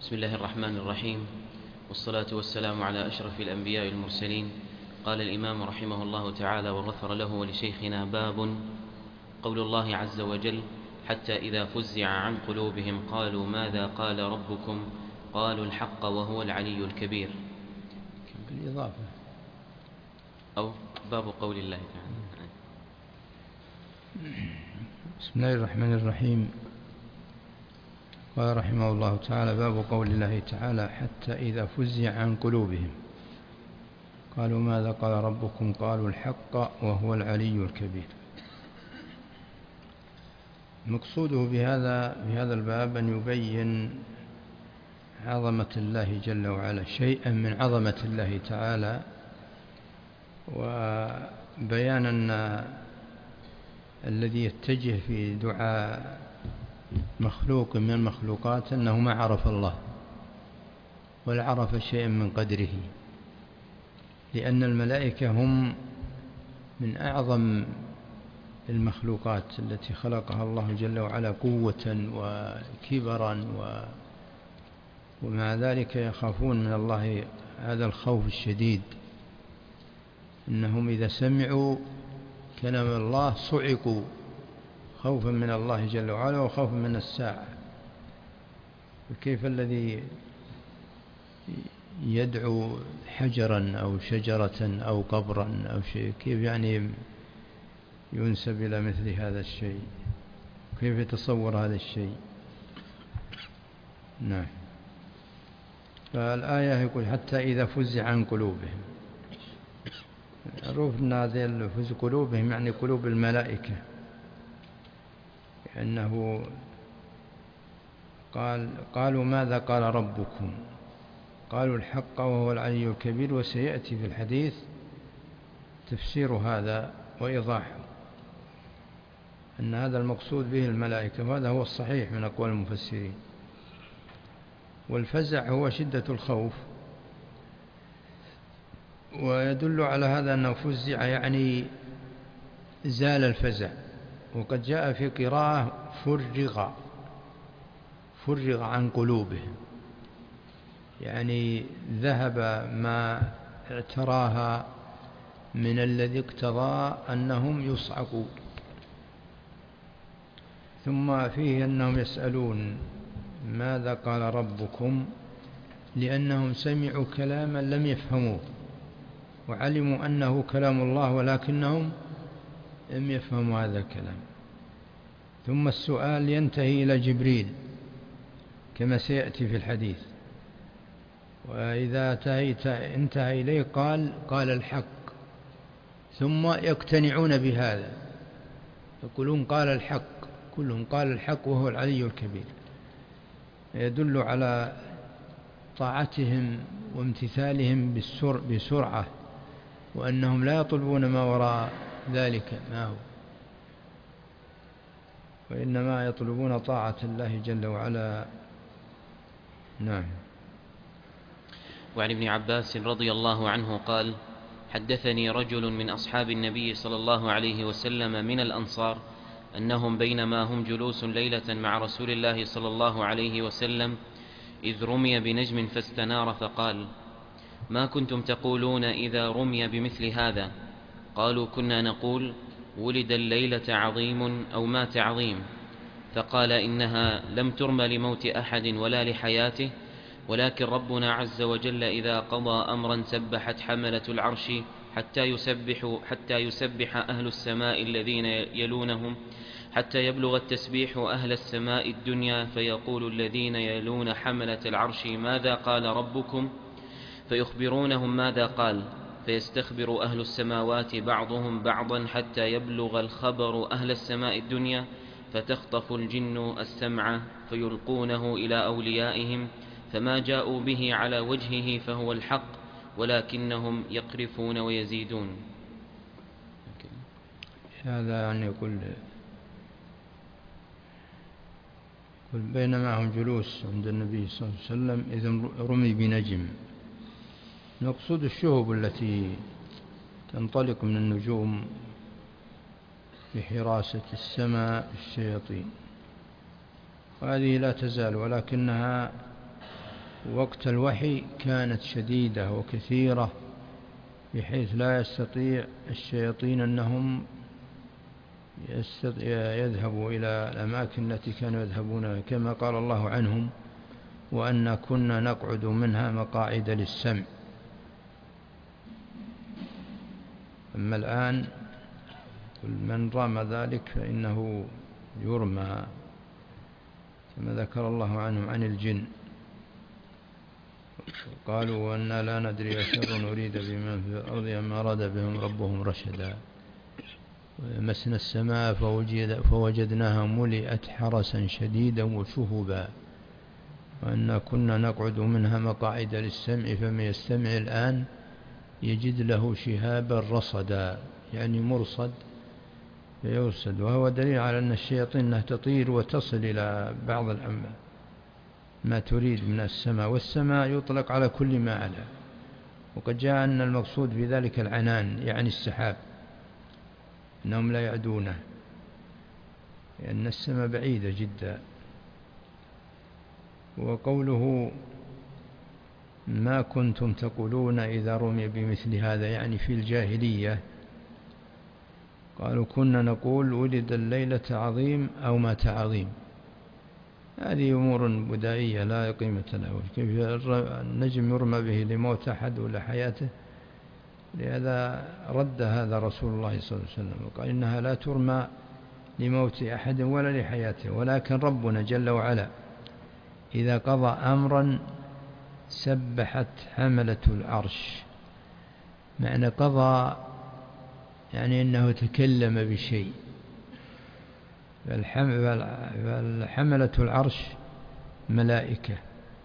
بسم الله الرحمن الرحيم، والصلاة والسلام على أشرف الأنبياء والمرسلين. قال الإمام رحمه الله تعالى وغفر له ولشيخنا: باب قول الله عز وجل: حتى إذا فزع عن قلوبهم قالوا ماذا قال ربكم قالوا الحق وهو العلي الكبير. بالإضافة أو باب قول الله تعالى. بسم الله الرحمن الرحيم. قال رحمه الله تعالى: باب قول الله تعالى: حتى إذا فزع عن قلوبهم قالوا ماذا قال ربكم قالوا الحق وهو العلي الكبير. مقصوده بهذا الباب أن يبين عظمة الله جل وعلا، شيئا من عظمة الله تعالى، وبيان أن الذي يتجه في دعاء مخلوق من المخلوقات أنه ما عرف الله ولا عرف شيئا من قدره، لأن الملائكة هم من أعظم المخلوقات التي خلقها الله جل وعلا قوة وكبرا، ومع ذلك يخافون من الله هذا الخوف الشديد. إنهم إذا سمعوا كلام الله صعقوا خوفا من الله جل وعلا وخوفا من الساعة. فكيف الذي يدعو حجرا أو شجرة أو قبرا أو شيء، كيف يعني ينسب إلى مثل هذا الشيء؟ كيف يتصور هذا الشيء؟ نعم. فالآية يقول: حتى إذا فزع عن قلوبهم. معروف أن هذه فزع قلوبهم يعني قلوب الملائكة، لأنه قالوا ماذا قال ربكم قالوا الحق وهو العلي الكبير. وسيأتي في الحديث تفسير هذا وإيضاحه، أن هذا المقصود به الملائكة، وهذا هو الصحيح من أقوال المفسرين. والفزع هو شدة الخوف، ويدل على هذا أنه فزع يعني زال الفزع. وقد جاء في قراءة فرغ عن قلوبهم، يعني ذهب ما اعتراها من الذي اقتضى أنهم يصعقوا. ثم فيه أنهم يسألون ماذا قال ربكم، لأنهم سمعوا كلاما لم يفهموه وعلموا أنه كلام الله، ولكنهم لم يفهموا هذا الكلام. ثم السؤال ينتهي إلى جبريل كما سيأتي في الحديث، وإذا انتهى إليه قال الحق. ثم يقتنعون بهذا، يقولون قال الحق، كلهم قال الحق وهو العلي الكبير. يدل على طاعتهم وامتثالهم بسرعة، وأنهم لا يطلبون ما وراء ذلك ما هو، وإنما يطلبون طاعة الله جل وعلا. نعم. وعن ابن عباس رضي الله عنه قال: حدثني رجل من أصحاب النبي صلى الله عليه وسلم من الأنصار أنهم بينما هم جلوس ليلة مع رسول الله صلى الله عليه وسلم إذ رمي بنجم فاستنار، فقال: ما كنتم تقولون إذا رمي بمثل هذا؟ قالوا: كنا نقول ولد الليلة عظيم أو مات عظيم. فقال: إنها لم ترم لموت أحد ولا لحياته، ولكن ربنا عز وجل إذا قضى أمرا سبحت حملة العرش حتى يسبح أهل السماء الذين يلونهم، حتى يبلغ التسبيح أهل السماء الدنيا، فيقول الذين يلون حملة العرش: ماذا قال ربكم؟ فيخبرونهم ماذا قال، فيستخبر أهل السماوات بعضهم بعضا حتى يبلغ الخبر أهل السماء الدنيا، فتخطف الجن السمع فيلقونه إلى أوليائهم، فما جاءوا به على وجهه فهو الحق، ولكنهم يقرفون ويزيدون. هذا يعني يقول بينما هم جلوس عند النبي صلى الله عليه وسلم إذ رمي بنجم. نقصد الشهب التي تنطلق من النجوم لحراسة السماء الشياطين، وهذه لا تزال، ولكنها وقت الوحي كانت شديدة وكثيرة، بحيث لا يستطيع الشياطين أنهم يذهبوا إلى الأماكن التي كانوا يذهبونها، كما قال الله عنهم: وأنا كنا نقعد منها مقاعد للسمع. أما الآن من رام ذلك فإنه يرمى، كما ذكر الله عنهم عن الجن، قالوا: وأنا لا ندري أشر نريد بمن في الأرض أم أراد بهم ربهم رشدا، ومسنا السماء فوجدناها ملئت حرسا شديدا وشهبا، وأنا كنا نقعد منها مقاعد للسمع فمن يستمع الآن يجد له شهابا رصدا، يعني مرصد فيرصد. وهو دليل على أن الشياطين تطير وتصل إلى بعض ما تريد من السماء، والسماء يطلق على كل ما علا، وقد جاء أن المقصود بذلك العنان، يعني السحاب، أنهم لا يعدونه، لأن السماء بعيدة جدا. وقوله: ما كنتم تقولون إذا رمي بمثل هذا، يعني في الجاهلية قالوا: كنا نقول ولد الليلة عظيم أو مات عظيم. هذه أمور بدائية لا قيمة لها. كيف النجم يرمى به لموت أحد ولا حياته؟ لهذا رد هذا رسول الله صلى الله عليه وسلم وقال: إنها لا ترمى لموت أحد ولا لحياته، ولكن ربنا جل وعلا إذا قضى أمرا سبحت حملة العرش. معنى قضى يعني أنه تكلم بشيء. فالحملة العرش ملائكة،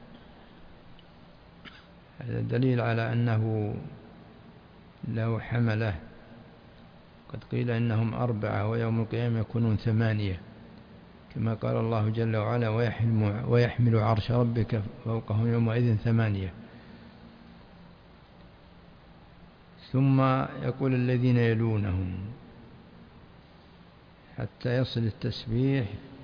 هذا دليل على أنه له حملة. قد قيل إنهم 4 ويوم القيامة يكونون 8، كما قال الله جل وعلا: ويحمل عرش ربك فوقهم يومئذ 8. ثم يقول الذين يلونهم حتى يصل التسبيح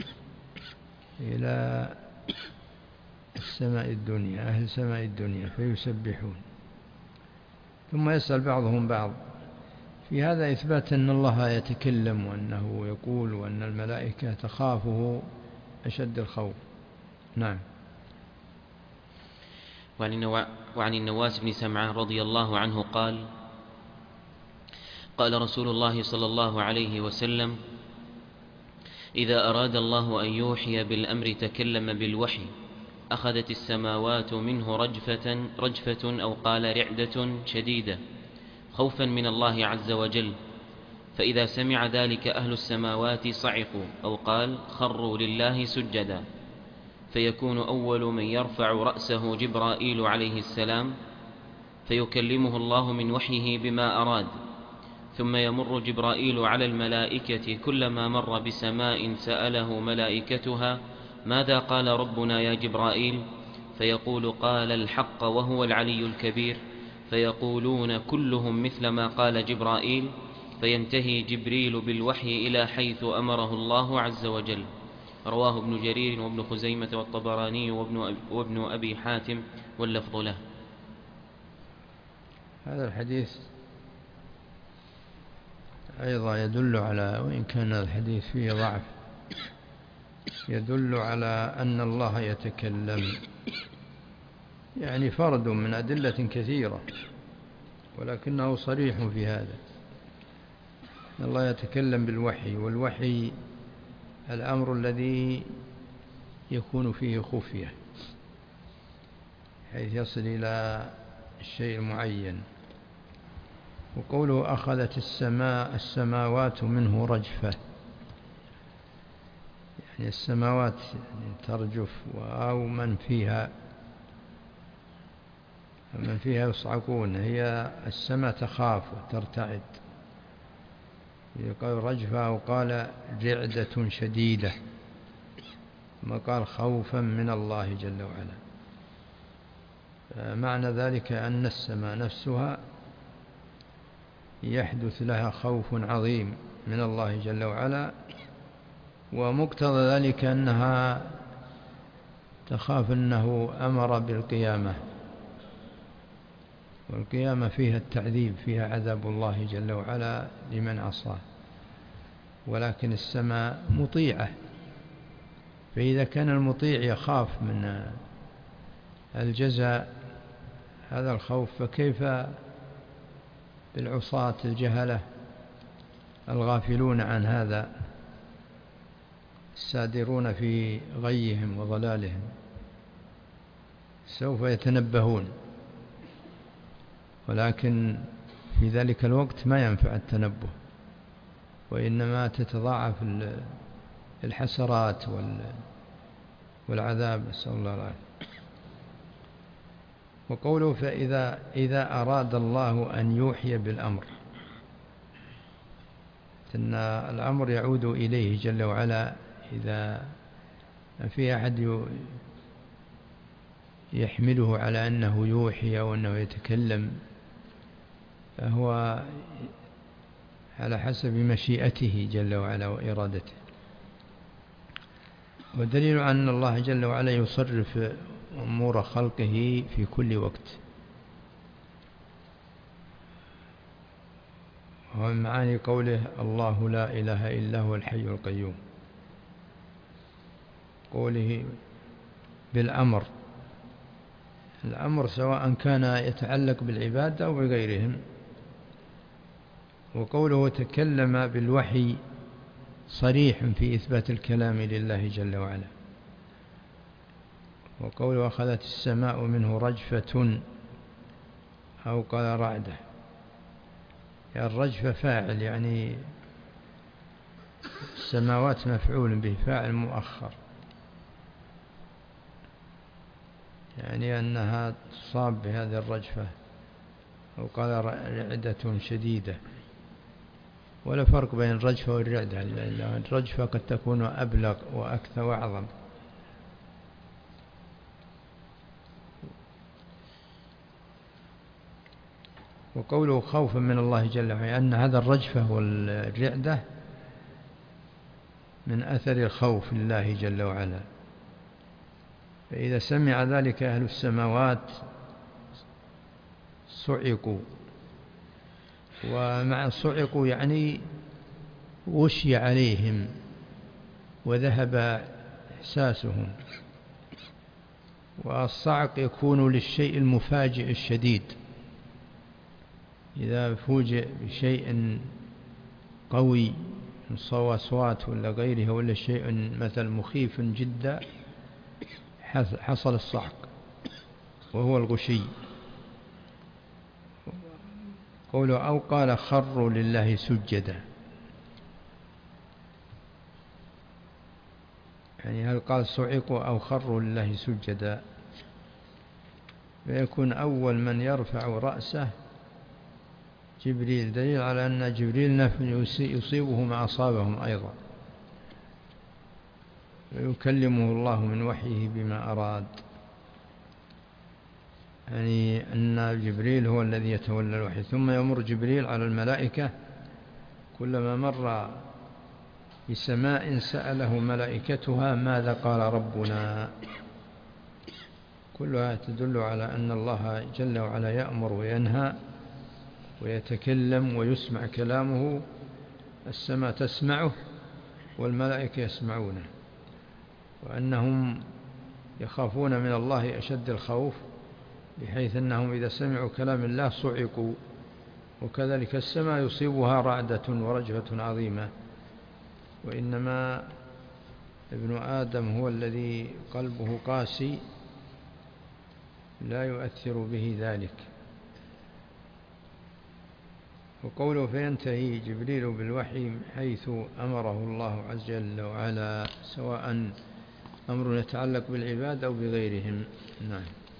إلى السماء الدنيا، أهل السماء الدنيا، فيسبحون. ثم يسأل بعضهم بعض. في هذا إثبات أن الله يتكلم وأنه يقول، وأن الملائكة تخافه أشد الخوف. نعم. وعن النواس بن سمعان رضي الله عنه قال: قال رسول الله صلى الله عليه وسلم: إذا أراد الله أن يوحي بالأمر تكلم بالوحي، أخذت السماوات منه رجفة أو قال رعدة شديدة، خوفا من الله عز وجل، فإذا سمع ذلك أهل السماوات صعقوا، أو قال خروا لله سجدا، فيكون أول من يرفع رأسه جبرائيل عليه السلام، فيكلمه الله من وحيه بما أراد، ثم يمر جبرائيل على الملائكة، كلما مر بسماء سأله ملائكتها: ماذا قال ربنا يا جبرائيل؟ فيقول: قال الحق وهو العلي الكبير. فيقولون كلهم مثل ما قال جبرائيل، فينتهي جبريل بالوحي إلى حيث أمره الله عز وجل. رواه ابن جرير وابن خزيمة والطبراني وابن أبي حاتم، واللفظ له. هذا الحديث أيضا يدل على، وإن كان الحديث فيه ضعف، يدل على أن الله يتكلم، يعني فرد من أدلة كثيرة، ولكنه صريح في هذا. الله يتكلم بالوحي، والوحي الأمر الذي يكون فيه خفية حيث يصل إلى الشيء المعين. وقوله أخذت السماوات منه رجفة، يعني السماوات ترجف، أو من فيها يصعقون. هي السماء تخاف وترتعد، يقال رجفة، أو قال رعدة شديدة، ما قال خوفا من الله جل وعلا. معنى ذلك أن السماء نفسها يحدث لها خوف عظيم من الله جل وعلا، ومقتضى ذلك أنها تخاف أنه أمر بالقيامة، والقيامة فيها التعذيب، فيها عذاب الله جل وعلا لمن عصاه، ولكن السماء مطيعة، فإذا كان المطيع يخاف من الجزاء هذا الخوف، فكيف بالعصاة الجهلة الغافلون عن هذا السادرون في غيهم وضلالهم؟ سوف يتنبهون، ولكن في ذلك الوقت ما ينفع التنبه، وإنما تتضاعف الحسرات والعذاب، نسأل الله العافية. وقوله فإذا أراد الله أن يوحي بالأمر، أن الأمر يعود إليه جل وعلا. إذا في أحد يحمله على أنه يوحي أو أنه يتكلم، فهو على حسب مشيئته جل وعلا وإرادته، ودليل أن الله جل وعلا يصرف أمور خلقه في كل وقت. ومن معاني قوله الله لا إله إلا هو الحي القيوم، قوله بالأمر، الأمر سواء كان يتعلق بالعباد أو بغيرهم. وقوله تكلم بالوحي صريح في إثبات الكلام لله جل وعلا. وقوله أخذت السماء منه رجفة أو قال رعدة، يعني الرجفة فاعل، يعني السماوات مفعول به، فاعل مؤخر، يعني أنها تصاب بهذه الرجفة. أو قال رعدة شديدة، ولا فرق بين الرجفة والرعدة، الرجفة قد تكون أبلغ وأكثر وأعظم. وقوله خوفا من الله جل وعلا، أن هذا الرجفة والرعدة من أثر الخوف لله جل وعلا. فإذا سمع ذلك أهل السماوات صعقوا، ومع صعقوا يعني غشي عليهم وذهب إحساسهم. والصعق يكون للشيء المفاجئ الشديد، إذا فوجئ بشيء قوي من صوت ولا غيره، ولا شيء مثل مخيف جدا، حصل الصعق وهو الغشي. قوله أو قال خروا لله سجدا، يعني هل قال صعقوا أو خروا لله سجدا؟ فيكون أول من يرفع رأسه جبريل، دليل على أن جبريل يصيبه ما أصابهم أيضا، ويكلمه الله من وحيه بما أراد. يعني أن جبريل هو الذي يتولى الوحي، ثم يمر جبريل على الملائكة، كلما مر بسماء سأله ملائكتها ماذا قال ربنا. كلها تدل على أن الله جل وعلا يأمر وينهى ويتكلم ويسمع كلامه، السماء تسمعه والملائكة يسمعونه، وأنهم يخافون من الله أشد الخوف، بحيث أنهم إذا سمعوا كلام الله صعقوا. وكذلك السماء يصيبها رعدة ورجفة عظيمة، وإنما ابن آدم هو الذي قلبه قاسي لا يؤثر به ذلك. وقوله فينتهي جبريل بالوحي حيث أمره الله عز وجل وعلا، سواء أمر يتعلق بالعباد أو بغيرهم. نعم.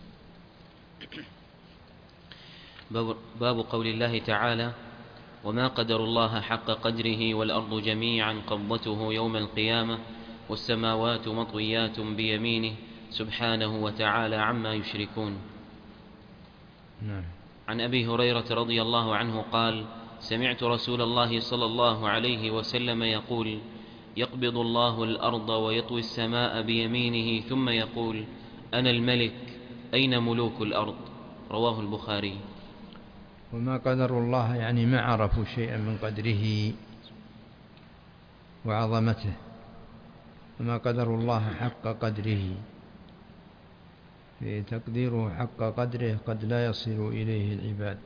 باب قول الله تعالى وما قدر الله حق قدره والأرض جميعا قبضته يوم القيامة والسماوات مطويات بيمينه سبحانه وتعالى عما يشركون. نعم. عن أبي هريرة رضي الله عنه قال سمعت رسول الله صلى الله عليه وسلم يقول يقبض الله الأرض ويطوي السماء بيمينه ثم يقول: أنا الملك، أين ملوك الأرض؟ رواه البخاري. وما قدر الله يعني ما عرفوا شيئا من قدره وعظمته، وما قدر الله حق قدره، تقديره حق قدره قد لا يصل إليه العباد،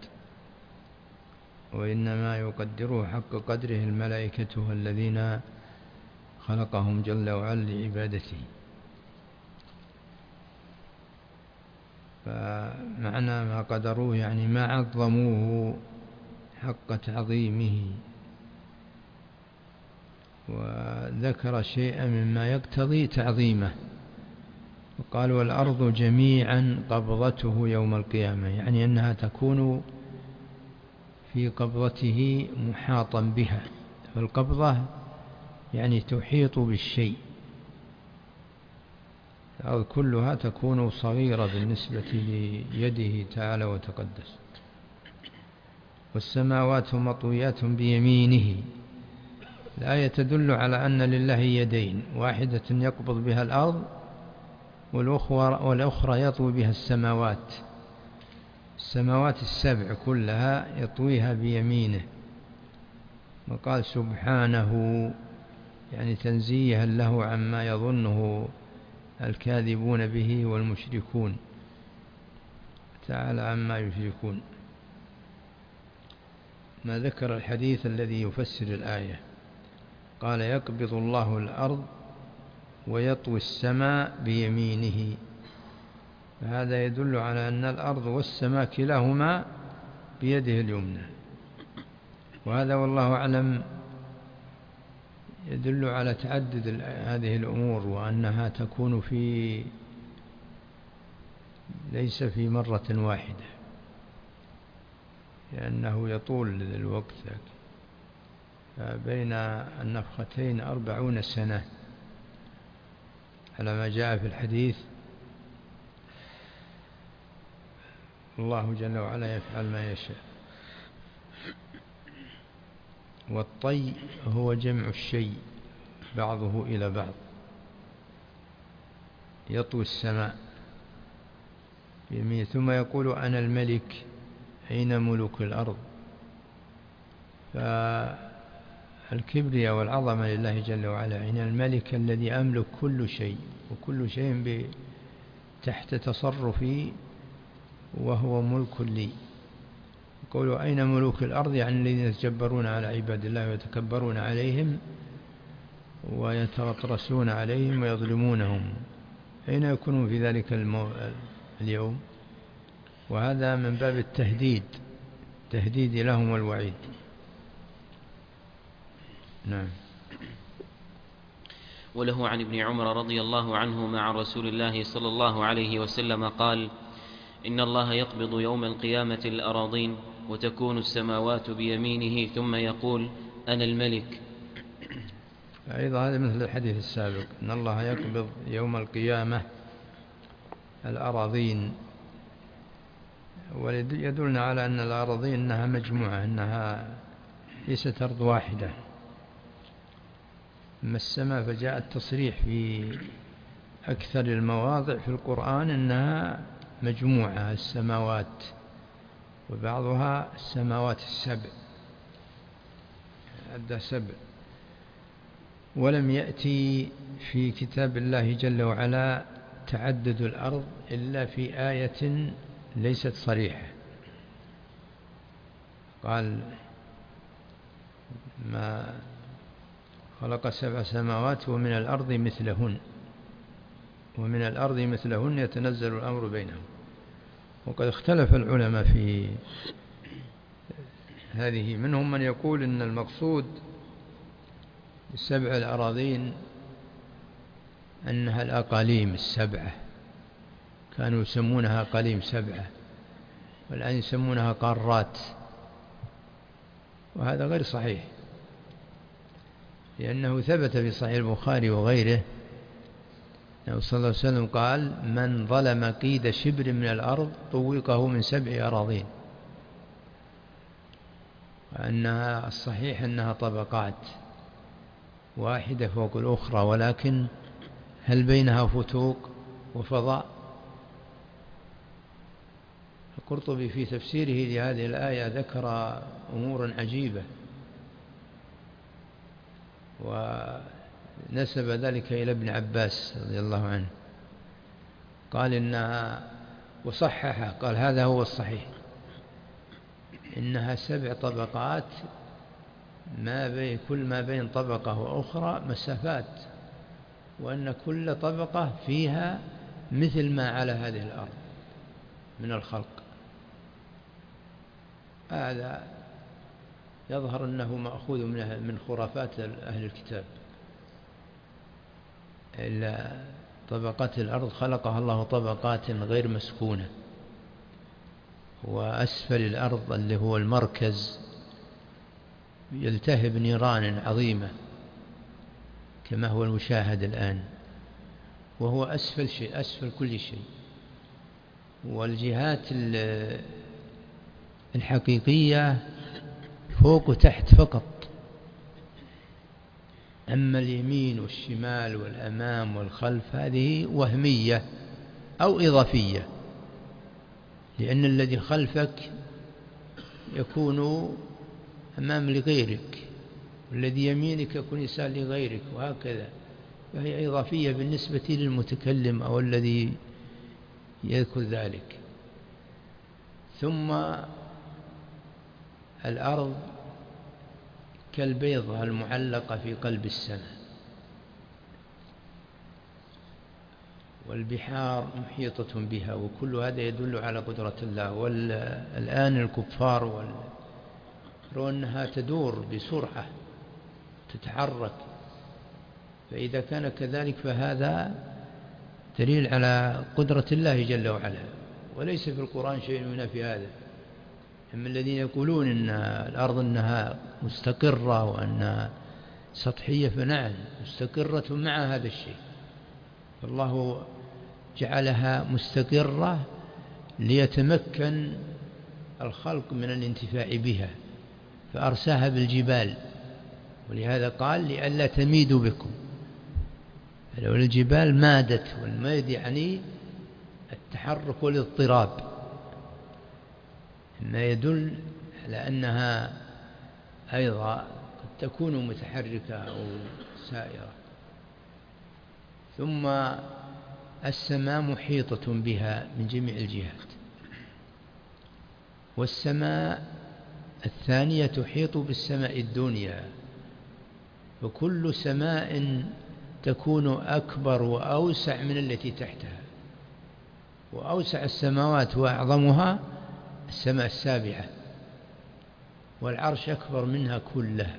وإنما يقدره حق قدره الملائكة الذين خلقهم جل وعلا لعبادته. فمعنى ما قدروه يعني ما عظموه حق تعظيمه، وذكر شيئا مما يقتضي تعظيمه، وقال: والأرض جميعا قبضته يوم القيامة، يعني أنها تكون في قبضته محاطا بها. فالقبضة يعني تحيط بالشيء، الأرض كلها تكون صغيرة بالنسبة ليده تعالى وتقدس. والسماوات مطويات بيمينه، الآية تدل على أن لله يدين، واحدة يقبض بها الأرض، والأخرى يطوي بها السماوات. السماوات السبع كلها يطويها بيمينه. وقال سبحانه يعني تنزيها له عما يظنه الكاذبون به والمشركون، تعالى عما يشركون. ما ذكر الحديث الذي يفسر الآية، قال: يقبض الله الأرض ويطوي السماء بيمينه. فهذا يدل على أن الأرض والسماء كلاهما بيده اليمنى، وهذا والله أعلم يدل على تعدد هذه الأمور، وأنها تكون ليس في مرة واحدة، لأنه يطول الوقت، بين النفختين 40 سنة على ما جاء في الحديث. الله جل وعلا يفعل ما يشاء. والطي هو جمع الشيء بعضه إلى بعض، يطوي السماء بيمينه ثم يقول: أنا الملك، أين ملوك الأرض؟ فالكبرياء والعظمة لله جل وعلا، يعني الملك الذي أملك كل شيء، وكل شيء تحت تصرفي وهو ملك لي. يقولوا: أين ملوك الأرض؟ يعني الذين يتجبرون على عباد الله ويتكبرون عليهم ويتغطرسون عليهم ويظلمونهم، أين يكونون في ذلك اليوم؟ وهذا من باب التهديد لهم والوعيد. نعم. وله عن ابن عمر رضي الله عنهما عن رسول الله صلى الله عليه وسلم قال: إن الله يقبض يوم القيامة الأراضين، وتكون السماوات بيمينه، ثم يقول: أنا الملك. أيضا هذا مثل الحديث السابق، إن الله يقبض يوم القيامة الأراضين، ويدلنا على أن الأراضين أنها مجموعة، أنها ليست أرض واحدة. أما السماء فجاء التصريح في أكثر المواضع في القرآن أنها مجموعة السماوات، وبعضها السماوات السبع، عدة سبع. ولم يأتي في كتاب الله جل وعلا تعدد الأرض إلا في آية ليست صريحة، قال: ما خلق 7 سماوات ومن الأرض مثلهن، ومن الأرض مثلهن يتنزل الأمر بينهم. وقد اختلف العلماء في هذه، منهم من يقول إن المقصود ب7 الأراضين أنها الأقاليم ال7، كانوا يسمونها أقاليم 7، والآن يسمونها قارات، وهذا غير صحيح، لأنه ثبت في صحيح البخاري وغيره أنه صلى الله عليه وسلم قال: من ظلم قيد شبر من الأرض طوقه من 7 أراضين. وأنها الصحيح أنها طبقات، واحدة فوق الأخرى، ولكن هل بينها فتوق وفضاء؟ القرطبي في تفسيره لهذه الآية ذكر أمورا عجيبة، ونسب ذلك إلى ابن عباس رضي الله عنه، قال إنها وصححه، قال هذا هو الصحيح، إنها 7 طبقات، كل ما بين طبقة وأخرى مسافات، وأن كل طبقة فيها مثل ما على هذه الأرض من الخلق. هذا يظهر أنه مأخوذ من خرافات أهل الكتاب. إلا طبقات الأرض خلقها الله طبقات غير مسكونة، وأسفل الأرض اللي هو المركز يلتهب نيران عظيمة كما هو المشاهد الآن، وهو أسفل شيء، أسفل كل شيء. والجهات الحقيقية فوق وتحت فقط، أما اليمين والشمال والأمام والخلف هذه وهمية أو إضافية، لأن الذي خلفك يكون أمام لغيرك، والذي يمينك يكون يسار لغيرك، وهكذا، فهي إضافية بالنسبة للمتكلم أو الذي يذكر ذلك. ثم الأرض كالبيضة المعلقة في قلب السماء، والبحار محيطة بها، وكل هذا يدل على قدرة الله. والآن الكفار يرون أنها تدور بسرعة تتحرك، فإذا كان كذلك فهذا دليل على قدرة الله جل وعلا، وليس في القرآن شيء ينافي هذا. أما الذين يقولون أن الأرض أنها مستقرة وأنها سطحية، فنعم مستقرة مع هذا الشيء، فالله جعلها مستقرة ليتمكن الخلق من الانتفاع بها، فأرساها بالجبال، ولهذا قال لئلا تميدوا بكم. لو الجبال مادت، والميد يعني التحرك والاضطراب، ما يدل على أنها أيضا قد تكون متحركة أو سائرة. ثم السماء محيطة بها من جميع الجهات، والسماء الثانية تحيط بالسماء الدنيا، وكل سماء تكون أكبر وأوسع من التي تحتها، وأوسع السماوات وأعظمها السماء السابعة، والعرش أكبر منها كلها،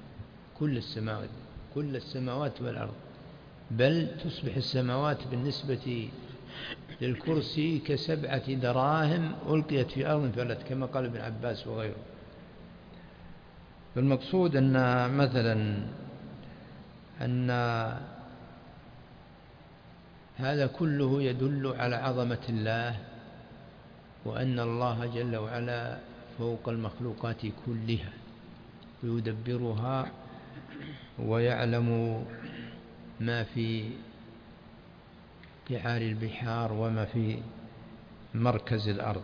كل السماوات والأرض، بل تصبح السماوات بالنسبة للكرسي ك7 دراهم ألقيت في أرض فلت، كما قال ابن عباس وغيره. فالمقصود أن مثلا أن هذا كله يدل على عظمة الله، وأن الله جل وعلا فوق المخلوقات كلها ويدبرها، ويعلم ما في قعار البحار وما في مركز الأرض.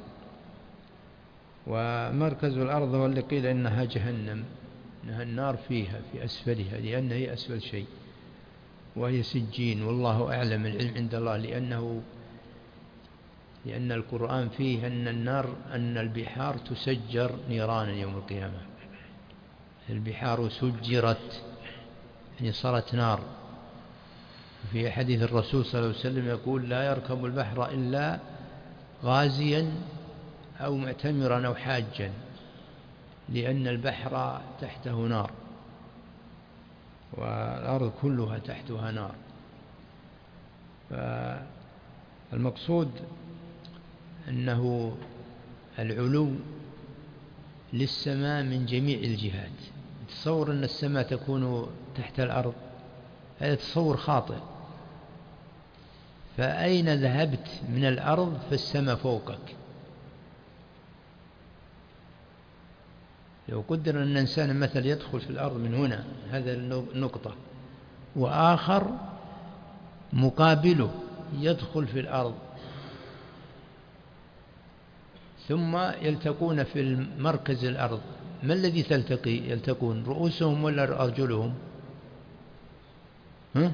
ومركز الأرض هو اللي قيل إنها جهنم، إنها النار فيها في أسفلها، لأنها هي أسفل شيء، وهي سجين، والله أعلم، العلم عند الله، لأن القرآن فيه أن البحار تسجر نيرانا يوم القيامة. البحار سجرت يعني صارت نار. في حديث الرسول صلى الله عليه وسلم يقول لا يركب البحر إلا غازيا أو معتمرا أو حاجا، لأن البحر تحته نار، والأرض كلها تحتها نار. فالمقصود أنه العلو للسماء من جميع الجهات. تصور أن السماء تكون تحت الأرض، هذا تصور خاطئ. فأين ذهبت من الأرض فالسماء فوقك. لو قدر أن الإنسان مثل يدخل في الأرض من هنا، هذا النقطة، وآخر مقابله يدخل في الأرض، ثم يلتقون في مركز الأرض. ما الذي يلتقون رؤوسهم ولا أرجلهم؟ ها؟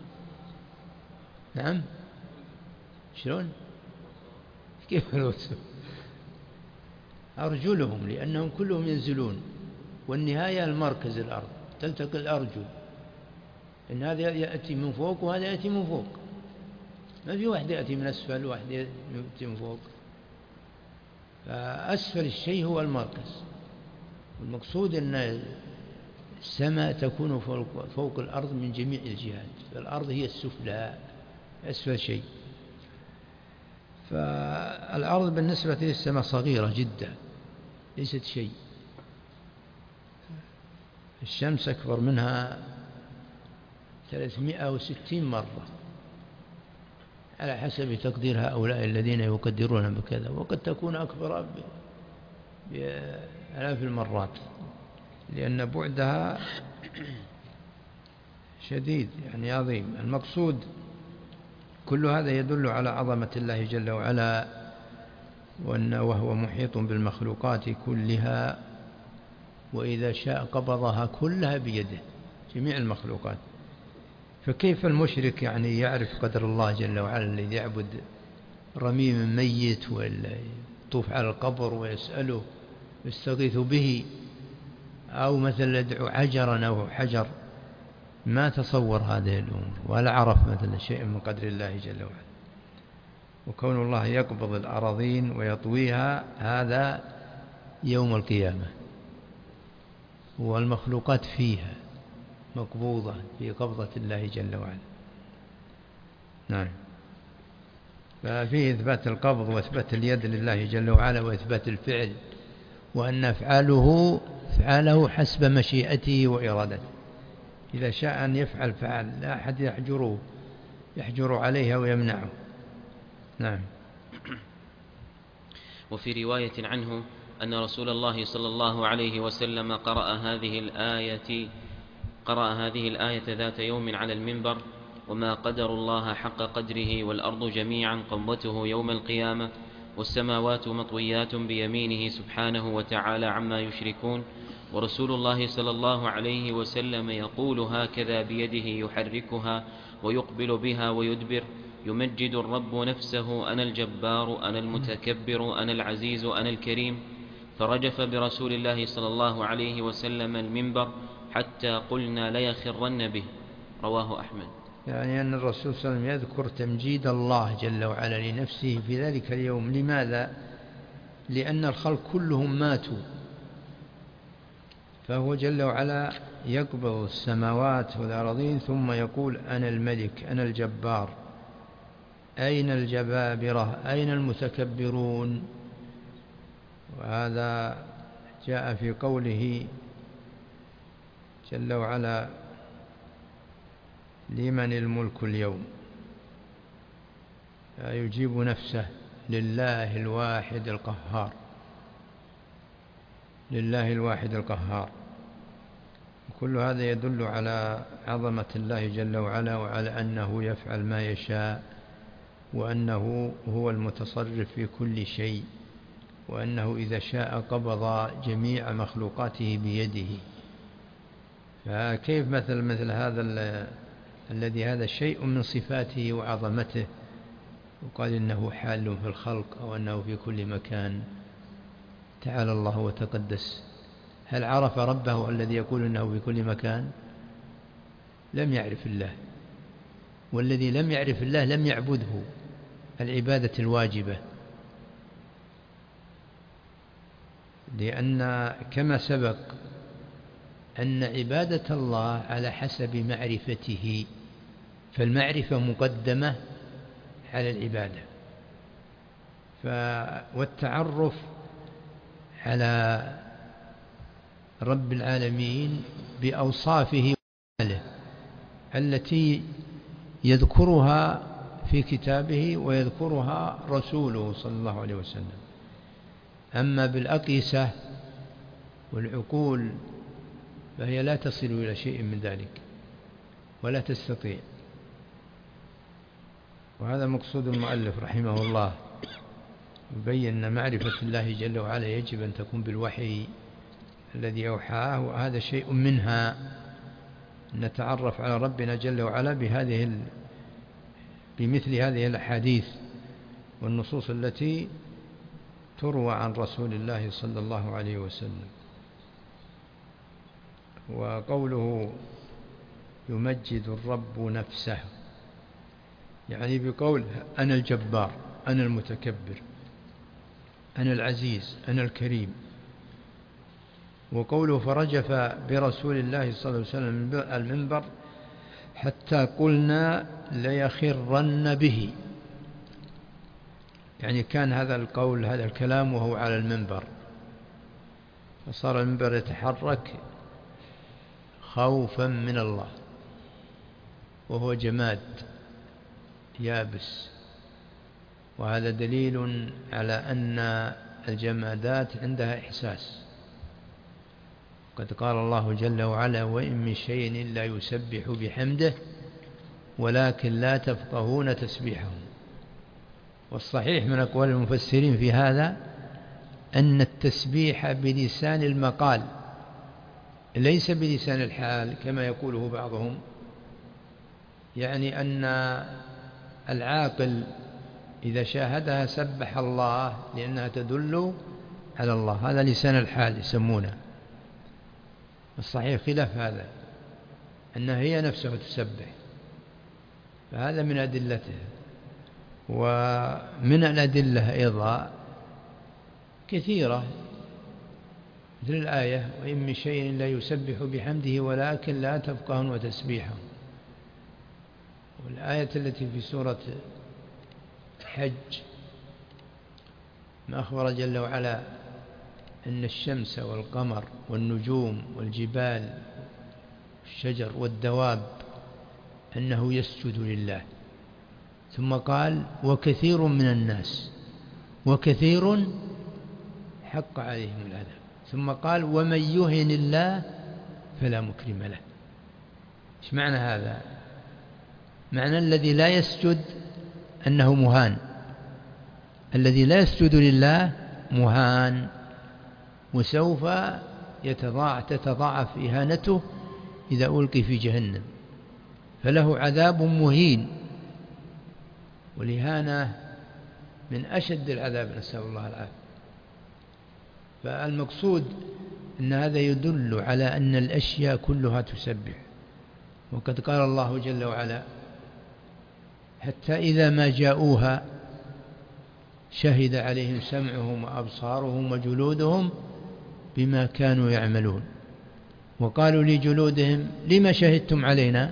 نعم، شلون؟ كيف رؤوسهم؟ أرجلهم، لأنهم كلهم ينزلون، والنهاية المركز الأرض، تلتقي الأرجل، إن هذا يأتي من فوق وهذا يأتي من فوق، ما في واحد يأتي من أسفل وواحد يأتي من فوق. فأسفل الشيء هو المركز، والمقصود أن السماء تكون فوق الأرض من جميع الجهات، فالأرض هي السفلى أسفل شيء. فالأرض بالنسبة للسماء صغيرة جدا، ليست شيء. الشمس أكبر منها 360 مرة على حسب تقدير هؤلاء الذين يقدرون بكذا، وقد تكون أكبر بآلاف المرات، لأن بعدها شديد يعني عظيم. المقصود كل هذا يدل على عظمة الله جل وعلا، وهو محيط بالمخلوقات كلها، وإذا شاء قبضها كلها بيده، جميع المخلوقات. فكيف المشرك يعني يعرف قدر الله جل وعلا الذي يعبد رميم ميت ولا يطوف على القبر ويسأله يستغيث به، أو مثلا يدعو حجرا أو حجر؟ ما تصور هذه الأمور ولا عرف مثلا شيء من قدر الله جل وعلا. وكون الله يقبض الأراضين ويطويها هذا يوم القيامة، والمخلوقات فيها مقبوضة في قبضة الله جل وعلا. نعم. ففيه إثبات القبض وإثبات اليد لله جل وعلا، وإثبات الفعل، وأن فعله حسب مشيئته وإرادته، إذا شاء أن يفعل فعل، لا أحد يحجر عليه ويمنعه. نعم. وفي رواية عنه أن رسول الله صلى الله عليه وسلم قرأ هذه الآية ذات يوم على المنبر: وما قدر الله حق قدره والأرض جميعا قبضته يوم القيامة والسماوات مطويات بيمينه سبحانه وتعالى عما يشركون، ورسول الله صلى الله عليه وسلم يقول هكذا بيده يحركها ويقبل بها ويدبر: يمجد الرب نفسه: أنا الجبار، أنا المتكبر، أنا العزيز، أنا الكريم. فرجف برسول الله صلى الله عليه وسلم المنبر حتى قلنا ليخرن به. رواه أحمد. يعني أن الرسول صلى الله عليه وسلم يذكر تمجيد الله جل وعلا لنفسه في ذلك اليوم. لماذا؟ لأن الخلق كلهم ماتوا، فهو جل وعلا يقبض السماوات والأرضين ثم يقول: أنا الملك، أنا الجبار. أين الجبابرة؟ أين المتكبرون؟ وهذا جاء في قوله جل وعلا: لمن الملك اليوم؟ يجيب نفسه: لله الواحد القهار، لله الواحد القهار. كل هذا يدل على عظمة الله جل وعلا، وعلى أنه يفعل ما يشاء، وأنه هو المتصرف في كل شيء، وأنه إذا شاء قبض جميع مخلوقاته بيده. فكيف مثل هذا الذي هذا شيء من صفاته وعظمته، وقال إنه حال في الخلق أو أنه في كل مكان؟ تعالى الله وتقدس. هل عرف ربه الذي يقول إنه في كل مكان؟ لم يعرف الله، والذي لم يعرف الله لم يعبده العبادة الواجبة، لأن كما سبق أن عبادة الله على حسب معرفته، فالمعرفة مقدمة على العبادة. والتعرف على رب العالمين بأوصافه وأفعاله التي يذكرها في كتابه ويذكرها رسوله صلى الله عليه وسلم. أما بالأقيسة والعقول فهي لا تصل إلى شيء من ذلك، ولا تستطيع. وهذا مقصود المؤلف رحمه الله، يبين أن معرفة الله جل وعلا يجب أن تكون بالوحي الذي أوحاه، وهذا شيء منها، نتعرف على ربنا جل وعلا بمثل هذه الأحاديث والنصوص التي تروى عن رسول الله صلى الله عليه وسلم. وقوله يمجد الرب نفسه، يعني بقول أنا الجبار، أنا المتكبر، أنا العزيز، أنا الكريم. وقوله فرجف برسول الله صلى الله عليه وسلم المنبر حتى قلنا ليخرن به، يعني كان هذا القول هذا الكلام وهو على المنبر، فصار المنبر يتحرك خوفا من الله، وهو جماد يابس. وهذا دليل على أن الجمادات عندها إحساس. قد قال الله جل وعلا وإن من شيء إلا يسبح بحمده ولكن لا تفقهون تسبيحهم. والصحيح من أقوال المفسرين في هذا أن التسبيح بلسان المقال ليس بلسان الحال كما يقوله بعضهم، يعني أن العاقل إذا شاهدها سبح الله لأنها تدل على الله، هذا لسان الحال يسمونه. الصحيح خلاف هذا، أنها هي نفسها تسبح، فهذا من أدلته. ومن الأدلة أيضا كثيرة مثل الآية وإن من شيء لا يسبح بحمده ولكن لا تفقهون تسبيحهم. والآية التي في سورة الحج ما أخبر جل وعلا أن الشمس والقمر والنجوم والجبال والشجر والدواب أنه يسجد لله، ثم قال وكثير من الناس، وكثير حق عليهم العذاب، ثم قال ومن يهن الله فلا مكرم له. إيش معنى هذا؟ معنى الذي لا يسجد أنه مهان، الذي لا يسجد لله مهان، وسوف تتضاعف إهانته إذا ألقي في جهنم، فله عذاب مهين. والإهانة من أشد العذاب، نسأل الله العافية. فالمقصود أن هذا يدل على أن الأشياء كلها تسبح. وقد قال الله جل وعلا حتى إذا ما جاءوها شهد عليهم سمعهم وأبصارهم وجلودهم بما كانوا يعملون، وقالوا لجلودهم لما شهدتم علينا؟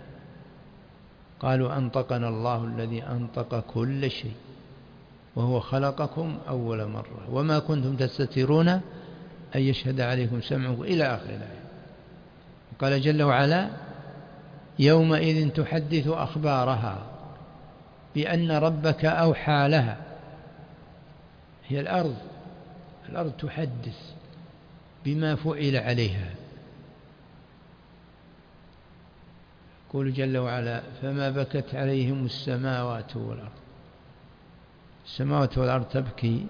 قالوا أنطقنا الله الذي أنطق كل شيء وهو خلقكم أول مرة وما كنتم تستترون أن يشهد عليكم سمعكم إلى آخر الآية. قال جل وعلا يومئذ تحدث أخبارها بأن ربك أوحى لها. هي الأرض تحدث بما فعل عليها. يقول جل وعلا فما بكت عليهم السماوات والأرض. السماوات والأرض تبكي.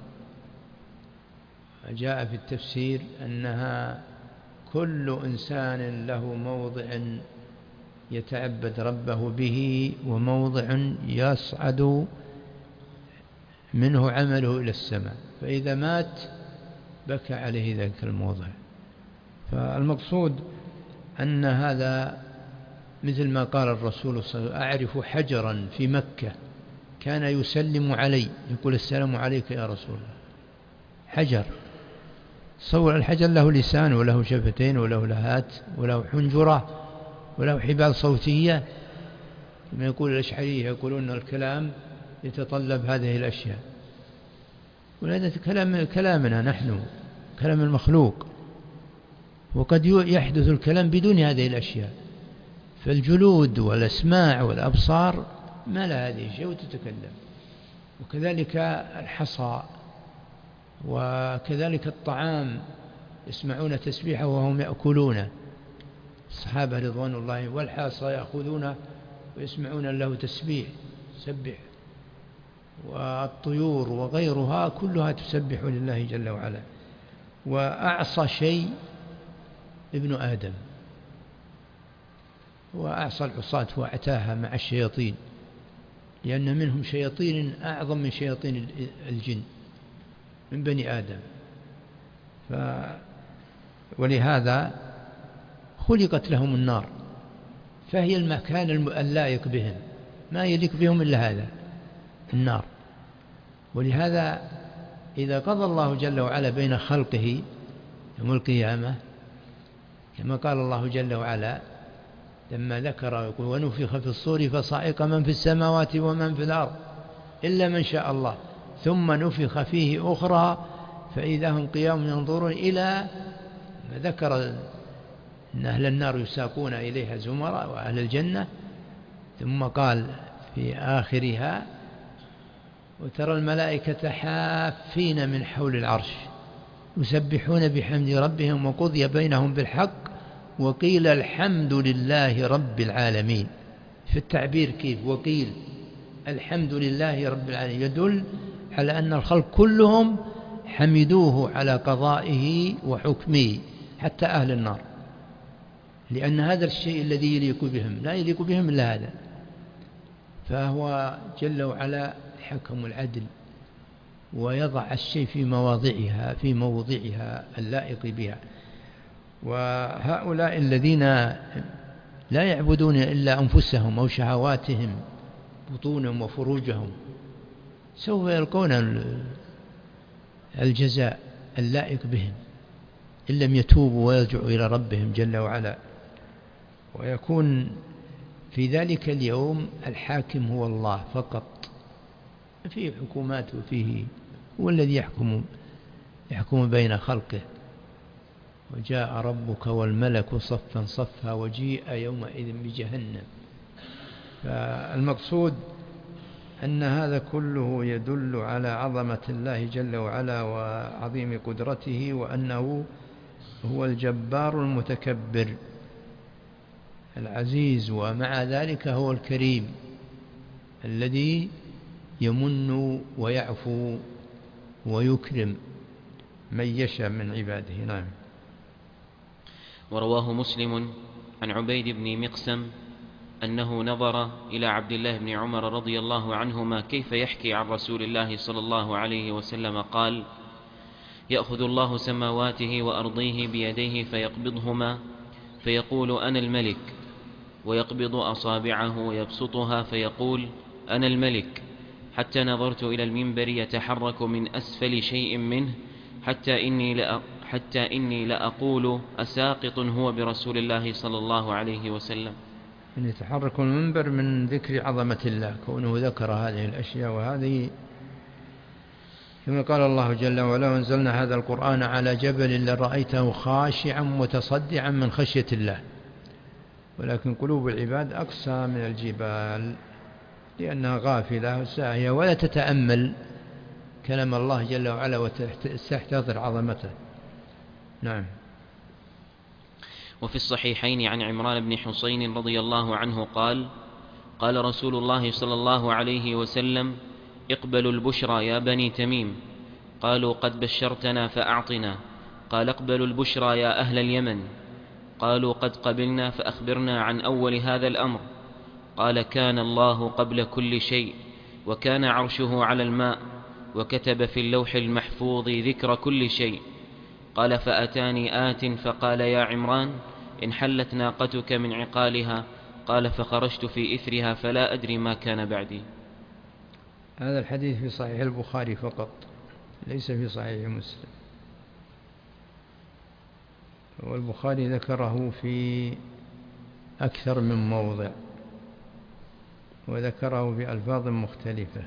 جاء في التفسير أنها كل إنسان له موضع يتعبد ربه به، وموضع يصعد منه عمله إلى السماء، فإذا مات بكى عليه ذلك الموضع. فالمقصود أن هذا مثل ما قال الرسول صلى الله عليه وسلم أعرف حجرا في مكة كان يسلم علي، يقول السلام عليك يا رسول الله. حجر، صور الحجر له لسان وله شفتين وله لهات وله حنجرة وله حبال صوتية، كما يقول الأشعرية يقولون الكلام يتطلب هذه الأشياء، وهذا كلامنا نحن، كلام المخلوق، وقد يحدث الكلام بدون هذه الأشياء. فالجلود والأسماع والأبصار ما لها هذه شيء وتتكلم، وكذلك الحصى، وكذلك الطعام يسمعون تسبيحه وهم يأكلونه. الصحابة رضوان الله والحاصة يأخذون ويسمعون له تسبيح سبح، والطيور وغيرها كلها تسبح لله جل وعلا. وأعصى شيء ابن آدم، وأعصى العصاة وأعتاها مع الشياطين، لأن منهم شياطين أعظم من شياطين الجن من بني آدم. ولهذا خلقت لهم النار، فهي المكان اللائق بهم، ما يليق بهم إلا هذا النار. ولهذا إذا قضى الله جل وعلا بين خلقه يوم القيامة، كما قال الله جل وعلا لما ذكر يقول ونفخ في الصور فصعق من في السماوات ومن في الأرض إلا من شاء الله ثم نفخ فيه أخرى فإذا هم قيام ينظرون، إلى ما ذكر أن أهل النار يساقون إليها زمرا وأهل الجنة، ثم قال في آخرها وترى الملائكة حافين من حول العرش يسبحون بحمد ربهم وقضي بينهم بالحق وقيل الحمد لله رب العالمين. في التعبير كيف وقيل الحمد لله رب العالمين يدل على أن الخلق كلهم حمدوه على قضائه وحكمه حتى أهل النار، لأن هذا الشيء الذي يليق بهم لا يليق بهم إلا هذا. فهو جل وعلا حكم العدل ويضع الشيء في موضعها اللائق بها. وهؤلاء الذين لا يعبدون إلا أنفسهم أو شهواتهم بطونهم وفروجهم سوف يلقون الجزاء اللائق بهم إن لم يتوبوا ويرجعوا إلى ربهم جل وعلا. ويكون في ذلك اليوم الحاكم هو الله فقط، فيه حكومات وفيه هو الذي يحكم بين خلقه. وجاء ربك والملك صفا صفا وجيء يومئذ بجهنم. فالمقصود أن هذا كله يدل على عظمة الله جل وعلا وعظيم قدرته، وأنه هو الجبار المتكبر العزيز، ومع ذلك هو الكريم الذي يمن ويعفو ويكرم من يشاء من عباده. نعم. ورواه مسلم عن عبيد بن مقسم أنه نظر إلى عبد الله بن عمر رضي الله عنهما كيف يحكي عن رسول الله صلى الله عليه وسلم قال: يأخذ الله سماواته وأرضيه بيديه فيقبضهما فيقول أنا الملك، ويقبض أصابعه ويبسطها فيقول أنا الملك، حتى نظرت إلى المنبر يتحرك من أسفل شيء منه حتى إني لأقول أساقط هو برسول الله صلى الله عليه وسلم. أن يتحرك المنبر من ذكر عظمة الله كونه ذكر هذه الأشياء. وهذه كما قال الله جل وعلا: وأنزلنا هذا القرآن على جبل لرأيته خاشعا متصدعا من خشية الله. ولكن قلوب العباد أقسى من الجبال لأنها غافلة ساهية ولا تتأمل كلام الله جل وعلا وتستحضر عظمته. نعم. وفي الصحيحين عن عمران بن حسين رضي الله عنه قال: قال رسول الله صلى الله عليه وسلم: اقبلوا البشرى يا بني تميم. قالوا: قد بشرتنا فأعطنا. قال: اقبلوا البشرى يا أهل اليمن. قالوا: قد قبلنا فأخبرنا عن أول هذا الأمر. قال: كان الله قبل كل شيء، وكان عرشه على الماء، وكتب في اللوح المحفوظ ذكر كل شيء. قال: فأتاني آت فقال: يا عمران، انحلت ناقتك من عقالها. قال: فخرجت في إثرها فلا أدري ما كان بعدي. هذا الحديث في صحيح البخاري فقط، ليس في صحيح مسلم. والبخاري ذكره في أكثر من موضع وذكره بألفاظ مختلفة،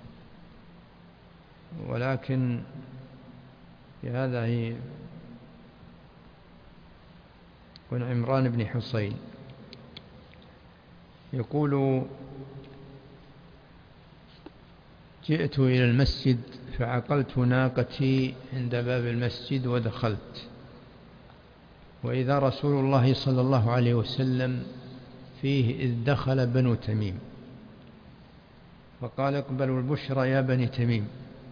ولكن في هذا يكون عمران بن حسين يقول: جئت إلى المسجد فعقلت ناقتي عند باب المسجد ودخلت، وإذا رسول الله صلى الله عليه وسلم فيه إذ دخل بنو تميم فقال اقبلوا البشرى يا بني تميم،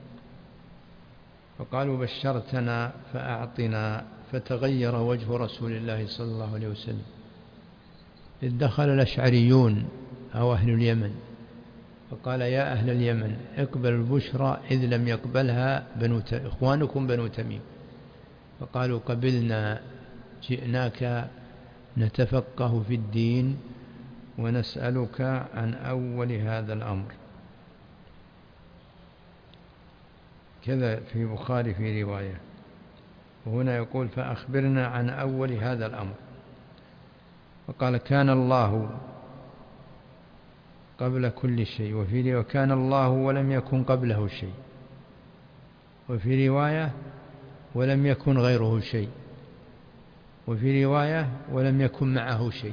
فقالوا بشرتنا فأعطنا، فتغير وجه رسول الله صلى الله عليه وسلم. إذ دخل الأشعريون أو أهل اليمن فقال يا أهل اليمن اقبلوا البشرى إذ لم يقبلها إخوانكم بنو تميم، فقالوا قبلنا، جئناك نتفقه في الدين ونسألك عن أول هذا الأمر. كذا في بخاري في رواية، وهنا يقول فأخبرنا عن أول هذا الأمر. فقال كان الله قبل كل شيء، وفي رواية كان الله ولم يكن قبله شيء، وفي رواية ولم يكن غيره شيء، وفي رواية ولم يكن معه شيء.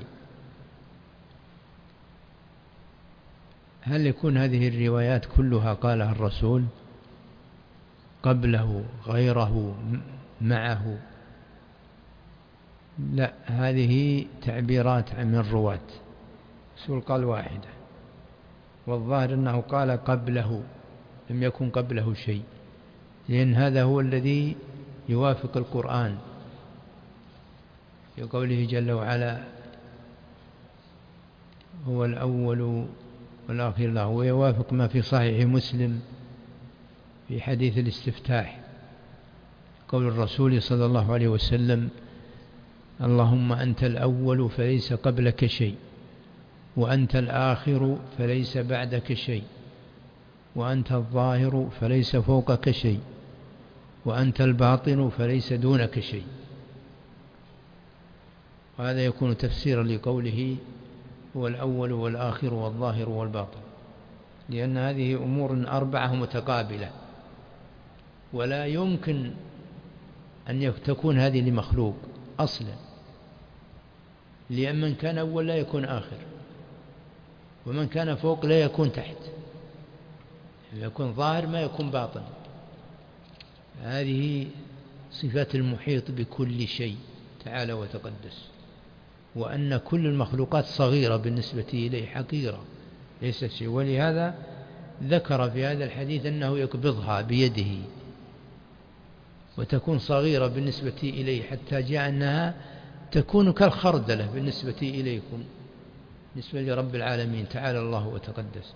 هل يكون هذه الروايات كلها قالها الرسول قبله غيره معه؟ لا، هذه تعبيرات من الرواة. الرسول قال واحدة، والظاهر أنه قال قبله، لم يكن قبله شيء، لأن هذا هو الذي يوافق القرآن في قوله جل وعلا هو الأول والآخر له، ويوافق ما في صحيح مسلم في حديث الاستفتاح قول الرسول صلى الله عليه وسلم اللهم أنت الأول فليس قبلك شيء، وأنت الآخر فليس بعدك شيء، وأنت الظاهر فليس فوقك شيء، وأنت الباطن فليس دونك شيء. وهذا يكون تفسيرا لقوله هو الأول والآخر والظاهر والباطن، لأن هذه أمور أربعة متقابلة، ولا يمكن أن تكون هذه لمخلوق أصلا، لأن من كان أول لا يكون آخر، ومن كان فوق لا يكون تحت، يكون ظاهر ما يكون باطن. هذه صفات المحيط بكل شيء تعالى وتقدس، وأن كل المخلوقات صغيرة بالنسبة إليه حقيرة ليس شيء. ولهذا ذكر في هذا الحديث أنه يقبضها بيده وتكون صغيرة بالنسبة إليه، حتى جاء أنها تكون كالخردلة بالنسبة إليكم، بالنسبة لرب العالمين تعالى الله وتقدس.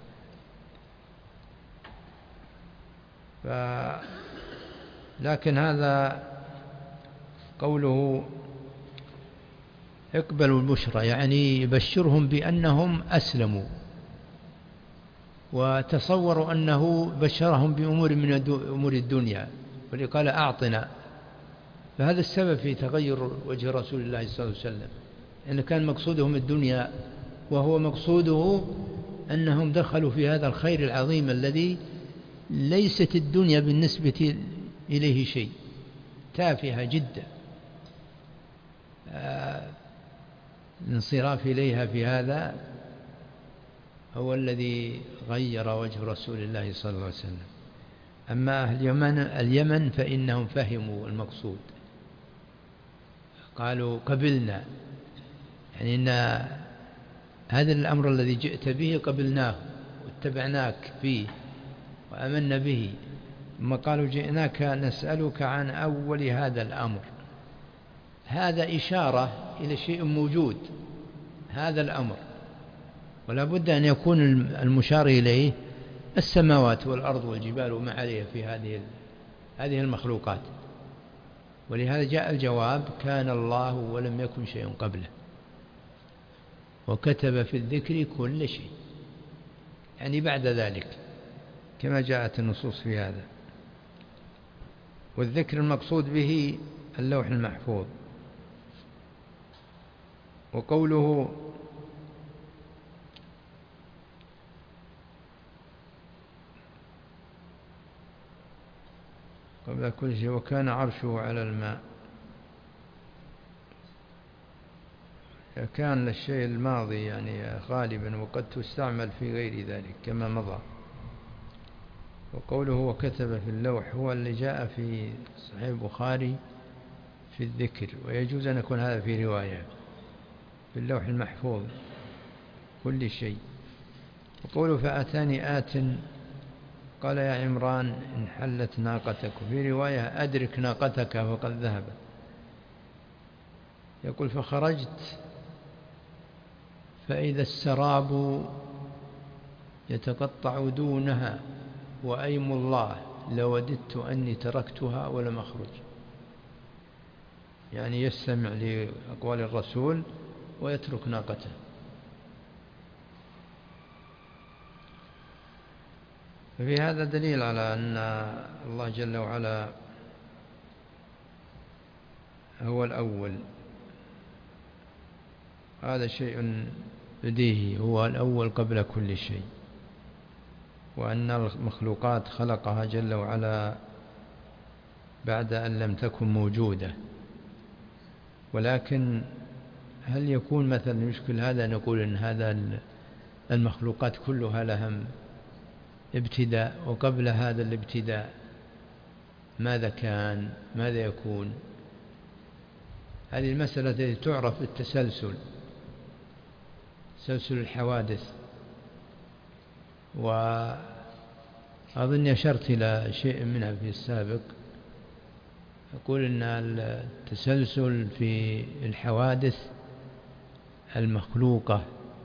لكن هذا قوله اقبلوا البشرى يعني يبشرهم بأنهم أسلموا، وتصوروا أنه بشرهم بأمور من أمور الدنيا، ولقال أعطنا. فهذا السبب في تغير وجه رسول الله صلى الله عليه وسلم، أن كان مقصودهم الدنيا، وهو مقصوده أنهم دخلوا في هذا الخير العظيم الذي ليست الدنيا بالنسبة إليه شيء، تافهة جدا. الانصراف إليها في هذا هو الذي غير وجه رسول الله صلى الله عليه وسلم. أما أهل اليمن فإنهم فهموا المقصود، قالوا قبلنا، يعني إن هذا الأمر الذي جئت به قبلناه واتبعناك فيه وأمنا به. ثم قالوا جئناك نسألك عن أول هذا الأمر. هذا إشارة إلى شيء موجود، هذا الأمر، ولا بد أن يكون المشار إليه السماوات والأرض والجبال وما عليها في هذه المخلوقات. ولهذا جاء الجواب كان الله ولم يكن شيء قبله، وكتب في الذكر كل شيء، يعني بعد ذلك كما جاءت النصوص في هذا. والذكر المقصود به اللوح المحفوظ. وقوله قبل كل شيء وكان عرشه على الماء، كان للشيء الماضي يعني غالبا، وقد تستعمل في غير ذلك كما مضى. وقوله وكتب في اللوح هو اللي جاء في صحيح البخاري في الذكر، ويجوز أن يكون هذا في رواية في اللوح المحفوظ كل شيء. وقوله فأتاني آت قال يا عمران إن حلت ناقتك، وفي رواية أدرك ناقتك فقد ذهبت. يقول فخرجت فإذا السراب يتقطع دونها وأيم الله لوددت أني تركتها ولم أخرج. يعني يستمع لأقوال الرسول ويترك ناقته. ففي هذا دليل على أن الله جل وعلا هو الأول، هذا شيء بديهي، هو الأول قبل كل شيء، وأن المخلوقات خلقها جل وعلا بعد أن لم تكن موجودة. ولكن هل يكون مثلا يشكل هذا نقول أن هذا المخلوقات كلها لها ابتداء، وقبل هذا الابتداء ماذا كان ماذا يكون؟ هذه المسألة التي تعرف بالتسلسل، تسلسل الحوادث. وأظن أشرت إلى شيء منها في السابق، أقول أن التسلسل في الحوادث المخلوقة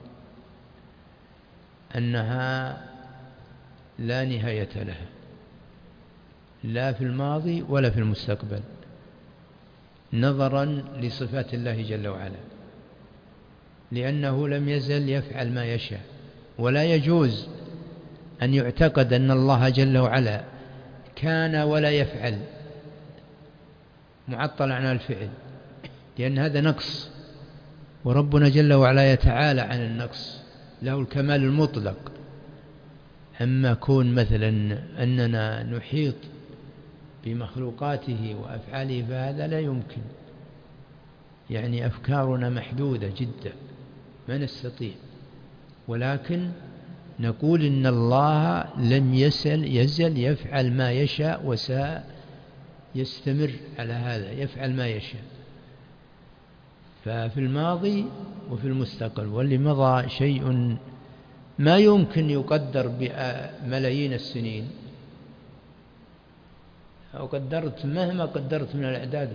أنها لا نهاية لها، لا في الماضي ولا في المستقبل، نظرا لصفات الله جل وعلا، لأنه لم يزل يفعل ما يشاء. ولا يجوز أن يعتقد أن الله جل وعلا كان ولا يفعل، معطل عن الفعل، لأن هذا نقص، وربنا جل وعلا يتعالى عن النقص، له الكمال المطلق. أما كون مثلا أننا نحيط بمخلوقاته وأفعاله فهذا لا يمكن، يعني أفكارنا محدودة جدا ما نستطيع. ولكن نقول إن الله لم يزل يفعل ما يشاء وسيستمر على هذا، يفعل ما يشاء، ففي الماضي وفي المستقبل. واللي مضى شيء ما يمكن يقدر بملايين السنين، أو قدرت مهما قدرت من الأعداد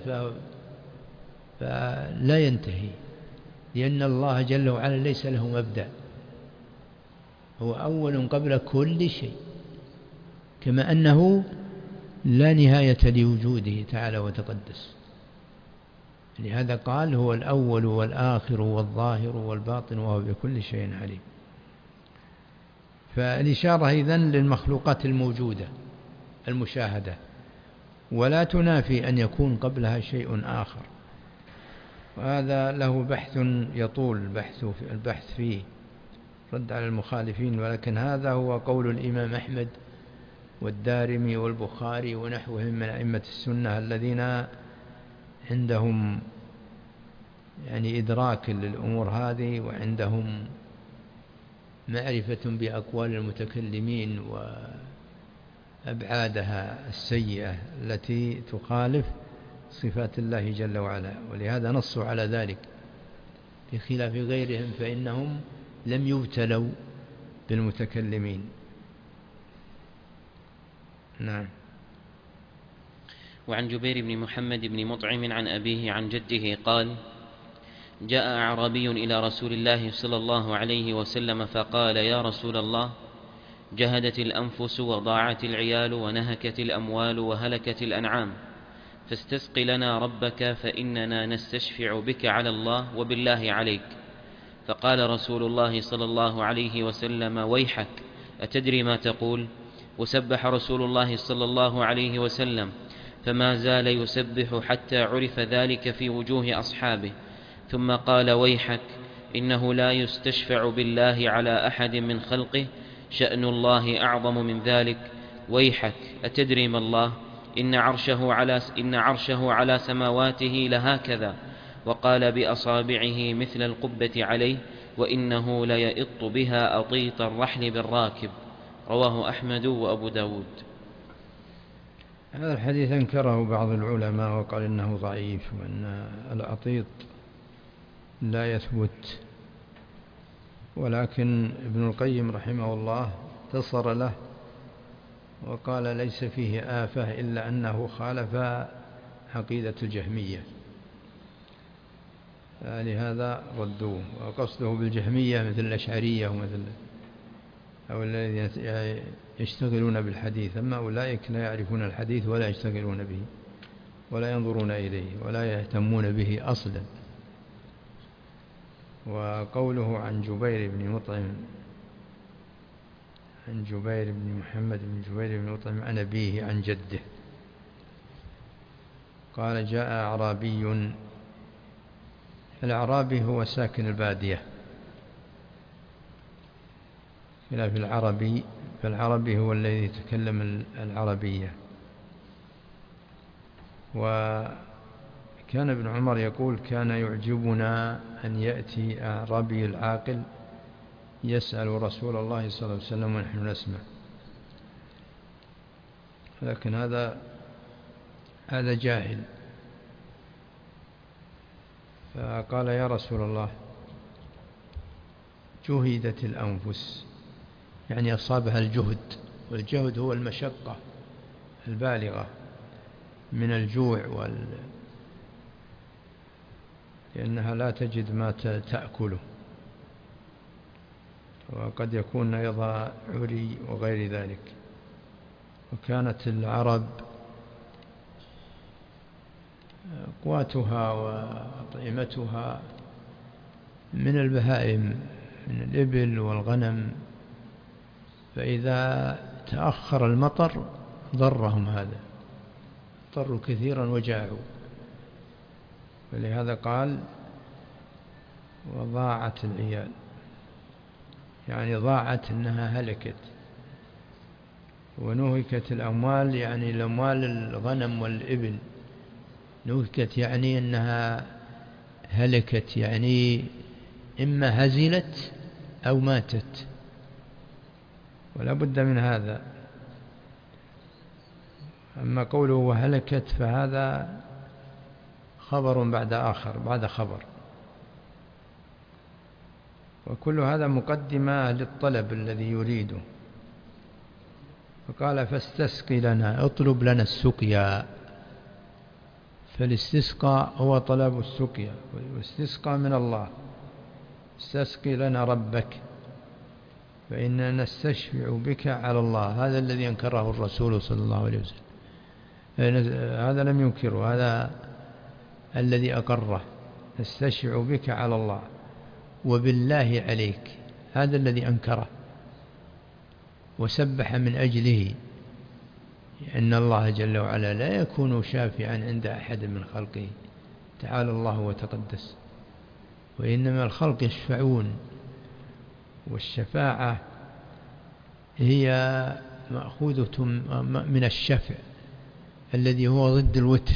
فلا ينتهي، لأن الله جل وعلا ليس له مبدأ، هو أول قبل كل شيء، كما أنه لا نهاية لوجوده تعالى وتقدس. لهذا قال هو الأول والآخر والظاهر والباطن وهو بكل شيء عليم. فالإشارة إذن للمخلوقات الموجودة المشاهدة، ولا تنافي أن يكون قبلها شيء آخر. وهذا له بحث يطول البحث فيه، رد على المخالفين، ولكن هذا هو قول الإمام أحمد والدارمي والبخاري ونحوهم من أئمة السنة الذين عندهم يعني إدراك للأمور هذه، وعندهم معرفة بأقوال المتكلمين وأبعادها السيئة التي تخالف صفات الله جل وعلا. ولهذا نصوا على ذلك، بخلاف غيرهم فإنهم لم يبتلوا بالمتكلمين. نعم. وعن جبير بن محمد بن مطعم عن أبيه عن جده قال: جاء أعرابي إلى رسول الله صلى الله عليه وسلم فقال: يا رسول الله، جهدت الأنفس وضاعت العيال ونهكت الأموال وهلكت الأنعام، فاستسق لنا ربك فإننا نستشفع بك على الله وبالله عليك. فقال رسول الله صلى الله عليه وسلم: ويحك، أتدري ما تقول؟ وسبح رسول الله صلى الله عليه وسلم، فما زال يسبح حتى عرف ذلك في وجوه أصحابه، ثم قال: ويحك، إنه لا يستشفع بالله على أحد من خلقه، شأن الله أعظم من ذلك. ويحك، أتدري ما الله؟ إن عرشه على سماواته لهكذا، وقال بأصابعه مثل القبة عليه، وإنه ليئط بها أطيط الرحل بالراكب. رواه أحمد وأبو داود. هذا الحديث أنكره بعض العلماء وقال إنه ضعيف، وأن العطيط لا يثبت، ولكن ابن القيم رحمه الله اختصر له وقال ليس فيه آفة إلا أنه خالف عقيدة الجهمية، لهذا ردوه. وقصده بالجهمية مثل الأشعرية ومثل أو الذين يشتغلون بالحديث، أما أولئك لا يعرفون الحديث ولا يشتغلون به ولا ينظرون إليه ولا يهتمون به أصلا. وقوله عن جبير بن مطعم، عن جبير بن محمد بن جبير بن مطعم عن أبيه عن جده قال جاء أعرابي. الأعرابي هو ساكن البادية، خلاف العربي، فالعربي هو الذي يتكلم العربية. وكان ابن عمر يقول كان يعجبنا أن يأتي أعرابي العاقل يسأل رسول الله صلى الله عليه وسلم ونحن نسمع، لكن هذا جاهل. فقال يا رسول الله جهدت الأنفس، يعني أصابها الجهد، والجهد هو المشقة البالغة من الجوع لأنها لا تجد ما تأكله، وقد يكون أيضا عري وغير ذلك. وكانت العرب قواتها وأطعمتها من البهائم، من الإبل والغنم، فإذا تأخر المطر ضرهم هذا، ضروا كثيرا وجاعوا. ولهذا قال وضاعت العيال، يعني ضاعت أنها هلكت. ونهكت الأموال، يعني الأموال الغنم والإبل نهكت، يعني أنها هلكت، يعني إما هزلت أو ماتت، ولا بد من هذا. أما قوله وهلكت فهذا خبر بعد آخر، بعد خبر، وكل هذا مقدمة للطلب الذي يريده. فقال فاستسقي لنا، اطلب لنا السقيا. فالاستسقاء هو طلب السقيا، والاستسقاء من الله. استسقي لنا ربك فإننا نستشفع بك على الله. هذا الذي أنكره الرسول صلى الله عليه وسلم، هذا لم ينكره، هذا الذي أقره. نستشفع بك على الله وبالله عليك، هذا الذي أنكره وسبح من أجله، لأن الله جل وعلا لا يكون شافعا عند أحد من خلقه، تعالى الله وتقدس، وإنما الخلق يشفعون، والشفاعة هي مأخوذة من الشفع الذي هو ضد الوتر.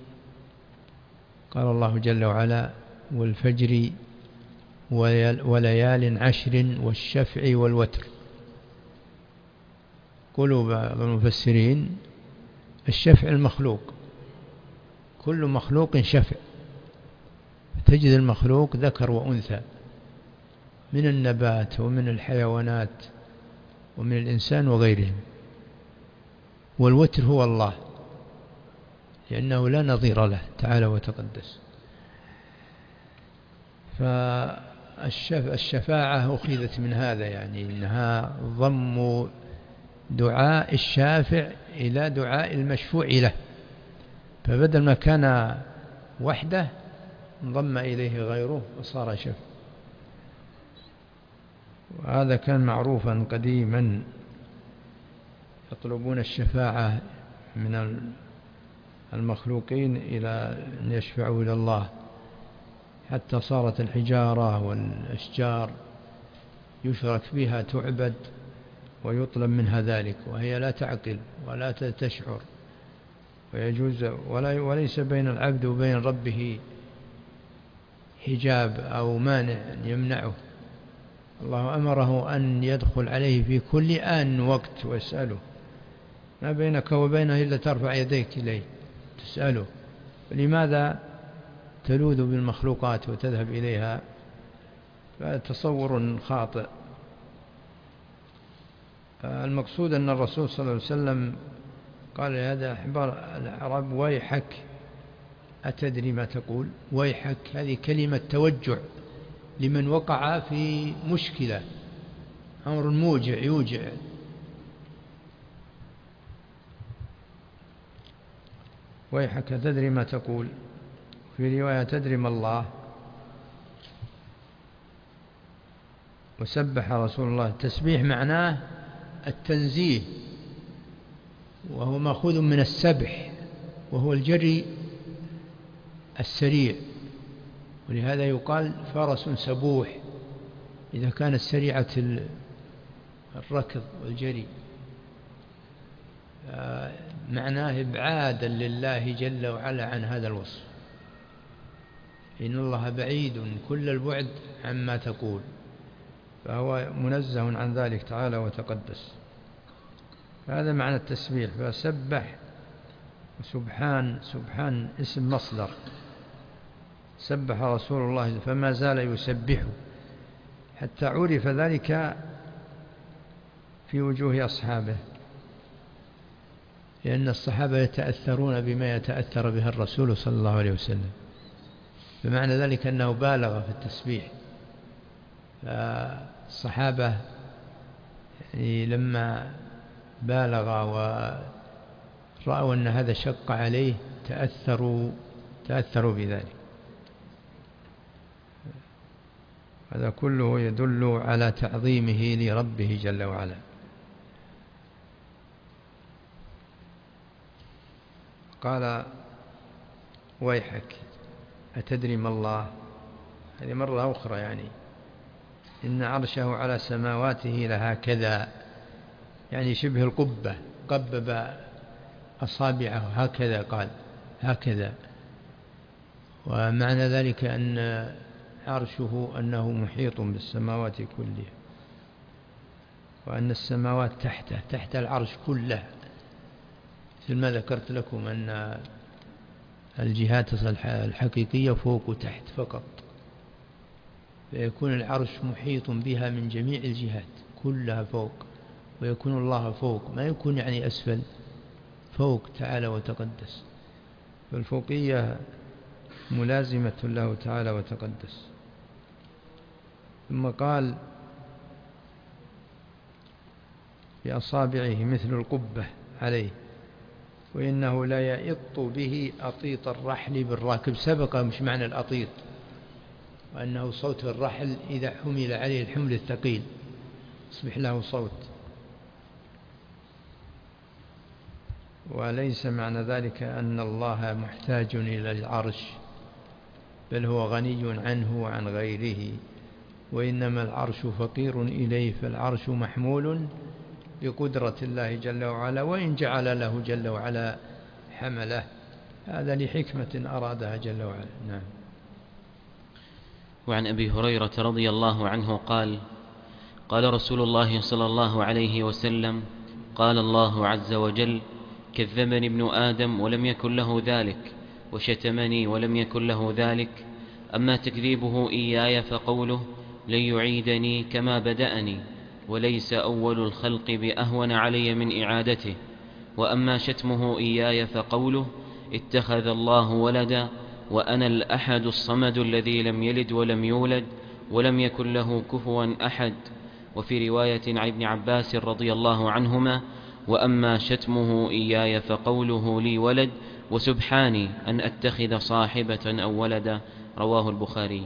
قال الله جل وعلا والفجر وليال عشر والشفع والوتر. قالوا بعض المفسرين الشفع المخلوق، كل مخلوق شفع، تجد المخلوق ذكر وأنثى من النبات ومن الحيوانات ومن الإنسان وغيرهم. والوتر هو الله، لأنه لا نظير له تعالى وتقدس. فالشفاعة أخذت من هذا، يعني إنها ضم دعاء الشافع إلى دعاء المشفوع له، فبدل ما كان وحده انضم إليه غيره وصار شفع. وهذا كان معروفا قديما، يطلبون الشفاعة من المخلوقين إلى أن يشفعوا إلى الله، حتى صارت الحجارة والأشجار يشرك بها تعبد ويطلب منها ذلك، وهي لا تعقل ولا تشعر، ويجوز وليس بين العبد وبين ربه حجاب أو مانع يمنعه. الله أمره أن يدخل عليه في كل آن وقت ويسأله، ما بينك وبينه إلا ترفع يديك إليه تسأله، لماذا تلوذ بالمخلوقات وتذهب إليها؟ فتصور خاطئ. المقصود أن الرسول صلى الله عليه وسلم قال لهذا أحبار الأعراب: ويحك أتدري ما تقول؟ ويحك هذه كلمة توجع لمن وقع في مشكلة، أمر موجع يوجع. ويحك تدري ما تقول، في رواية تدري ما الله. وسبح رسول الله. التسبيح معناه التنزيه، وهو مأخوذ من السبح، وهو الجري السريع، ولهذا يقال فرس سبوح إذا كانت سريعة الركض والجري. معناه إبعادا لله جل وعلا عن هذا الوصف، إن الله بعيد كل البعد عما تقول، فهو منزه عن ذلك تعالى وتقدس. هذا معنى التسبيح. فسبح سبحان، سبحان اسم مصدر، سبح رسول الله فما زال يسبح، حتى عرف ذلك في وجوه أصحابه، لأن الصحابة يتأثرون بما يتأثر به الرسول صلى الله عليه وسلم، بمعنى ذلك أنه بالغ في التسبيح. فالصحابة لما بالغ ورأوا أن هذا شق عليه تأثروا بذلك. هذا كله يدل على تعظيمه لربه جل وعلا. قال: ويحك أتدري ما الله؟ هذه مرة أخرى، يعني إن عرشه على سماواته لهكذا، يعني شبه القبة، قبب أصابعه هكذا، قال هكذا. ومعنى ذلك أن عرشه أنه محيط بالسماوات كلها، وأن السماوات تحت العرش كله، مثل ما ذكرت لكم أن الجهات الحقيقية فوق وتحت فقط، فيكون العرش محيط بها من جميع الجهات كلها فوق، ويكون الله فوق، ما يكون يعني أسفل، فوق تعالى وتقدس. فالفوقية ملازمة له تعالى وتقدس. ثم قال: بأصابعه مثل القبة عليه، وإنه لا يئط به أطيط الرحل بالراكب. سبق مش معنى الأطيط، وأنه صوت الرحل إذا حمل عليه الحمل الثقيل يصبح له صوت، وليس معنى ذلك أن الله محتاج إلى العرش، بل هو غني عنه وعن غيره، وإنما العرش فقير إليه، فالعرش محمول بقدرة الله جل وعلا، وإن جعل له جل وعلا حمله، هذا لحكمة أرادها جل وعلا. نعم. وعن أبي هريرة رضي الله عنه قال: قال رسول الله صلى الله عليه وسلم: قال الله عز وجل: كذبني ابن آدم ولم يكن له ذلك، وشتمني ولم يكن له ذلك. أما تكذيبه إياي فقوله: لن يعيدني كما بدأني، وليس أول الخلق بأهون علي من إعادته. وأما شتمه إياي فقوله: اتخذ الله ولدا، وأنا الأحد الصمد الذي لم يلد ولم يولد ولم يكن له كفوا أحد. وفي رواية عن ابن عباس رضي الله عنهما: وأما شتمه إياي فقوله: لي ولد، وسبحاني أن أتخذ صاحبة أو ولدا. رواه البخاري.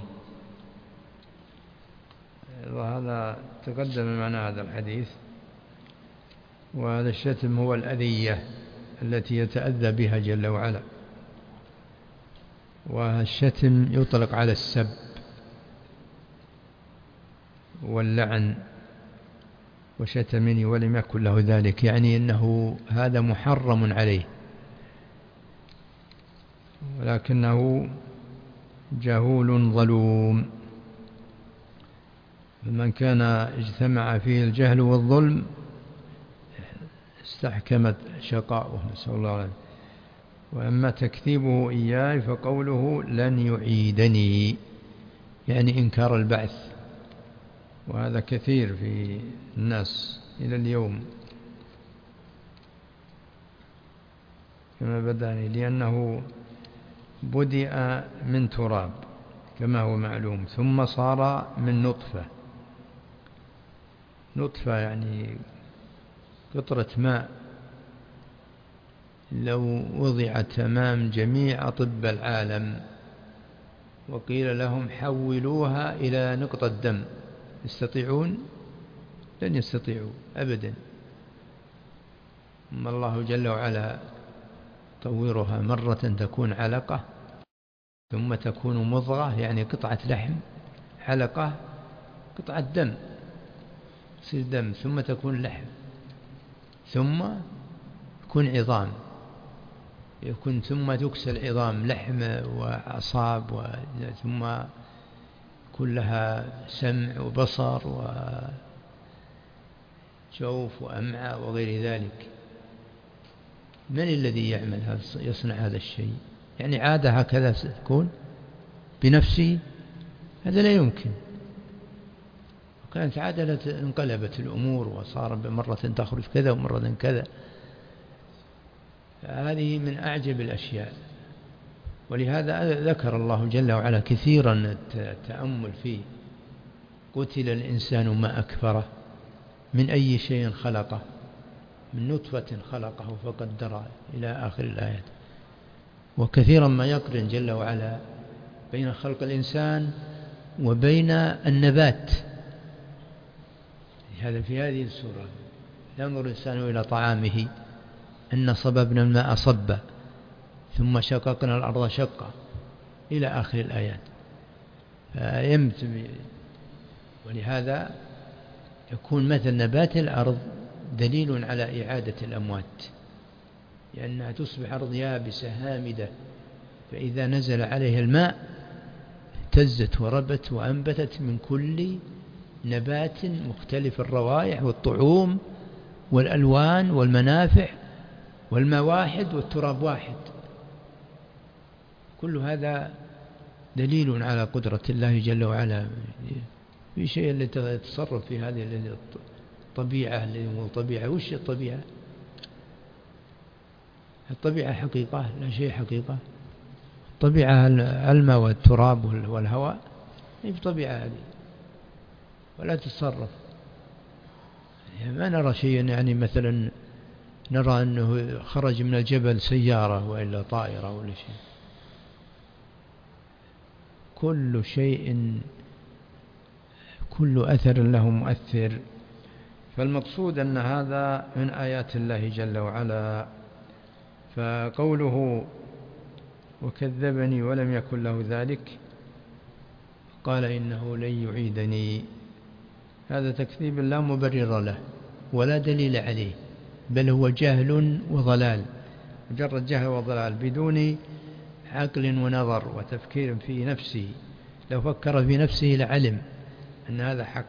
وهذا تقدم معنا هذا الحديث. وهذا الشتم هو الأذية التي يتأذى بها جل وعلا، والشتم يطلق على السب واللعن. وشتمني ولم يكن له ذلك، يعني أنه هذا محرم عليه، ولكنه جهول ظلوم. فمن كان اجتمع فيه الجهل والظلم استحكمت شقاؤه، نسأل الله العافية. وأما تكذيبه إياي فقوله لن يعيدني، يعني إنكار البعث، وهذا كثير في الناس إلى اليوم كما بدأني، لأنه بدأ من تراب كما هو معلوم، ثم صار من نطفة يعني قطرة ماء لو وضعت أمام جميع أطباء العالم وقيل لهم حولوها إلى نقطة دم يستطيعون؟ لن يستطيعوا أبدا. أما الله جل وعلا طورها مرة تكون علقة، ثم تكون مضغة يعني قطعة لحم، علقة قطعة دم تصير دم، ثم تكون لحم، ثم تكون عظام، ثم تكسى العظام لحم وأعصاب، ثم كلها سمع وبصر وجوف وأمعاء وغير ذلك. من الذي يعمل هذا يصنع هذا الشيء؟ يعني عادة هكذا ستكون بنفسه؟ هذا لا يمكن. وكانت عادة انقلبت الأمور وصار مرة تخرج كذا ومرة كذا. هذه من أعجب الأشياء، ولهذا ذكر الله جل وعلا كثيرا التأمل فيه. قتل الإنسان ما أكفره، من أي شيء خلقه، من نطفة خلقه فقدره، إلى آخر الآيات. وكثيرا ما يقرن جل وعلا بين خلق الإنسان وبين النبات. هذا في هذه السورة: ينظر الإنسان إلى طعامه أن صببنا الماء صبا ثم شققنا الأرض شقا، إلى آخر الآيات. ولهذا يكون مثل نبات الأرض دليل على إعادة الأموات، لأنها تصبح أرض يابسة هامدة، فإذا نزل عليها الماء اهتزت وربت وأنبتت من كل نبات مختلف الروائح والطعوم والألوان والمنافع، والماء واحد والتراب واحد. كل هذا دليل على قدرة الله جل وعلا في شيء اللي يتصرف في هذه الطبيعة. الطبيعة وش الطبيعة؟ الطبيعة حقيقة؟ لا شيء حقيقة. الطبيعة الماء والتراب والهواء، هي طبيعة هذه ولا تتصرف. يعني ما نرى شيئا، يعني مثلا نرى أنه خرج من الجبل سيارة وإلا طائرة ولا شيء. كل شيء، كل أثر له مؤثر. فالمقصود أن هذا من آيات الله جل وعلا. فقوله وكذبني ولم يكن له ذلك، قال إنه لن يعيدني، هذا تكذيب لا مبرر له ولا دليل عليه، بل هو جهل وضلال، مجرد جهل وضلال بدون عقل ونظر وتفكير في نفسه. لو فكر في نفسه لعلم أن هذا حق.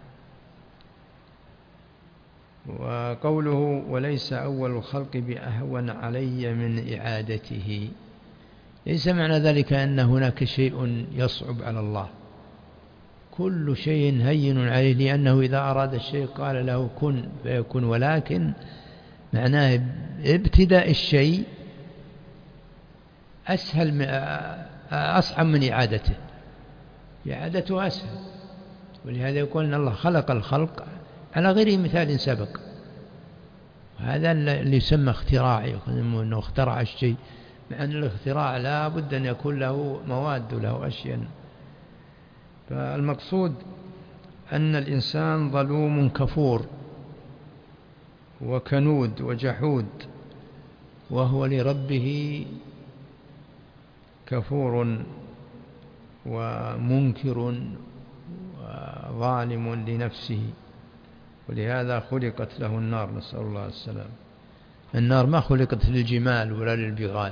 وقوله وليس أول الخلق بأهون علي من إعادته، ليس معنى ذلك أن هناك شيء يصعب على الله. كل شيء هين عليه، لأنه إذا أراد الشيء قال له كن فيكون، ولكن معناه ابتداء الشيء أصعب من إعادته. إعادته أسهل. ولهذا يقول أن الله خلق الخلق على غير مثال سبق. وهذا اللي يسمى اختراع، أنه اخترع الشيء، مع أن الاختراع لا بد أن يكون له مواد وله أشياء. فالمقصود أن الإنسان ظلوم كفور وكنود وجحود، وهو لربه كفور ومنكر وظالم لنفسه. ولهذا خلقت له النار، نسأل الله السلام. النار ما خلقت للجمال ولا للبغال،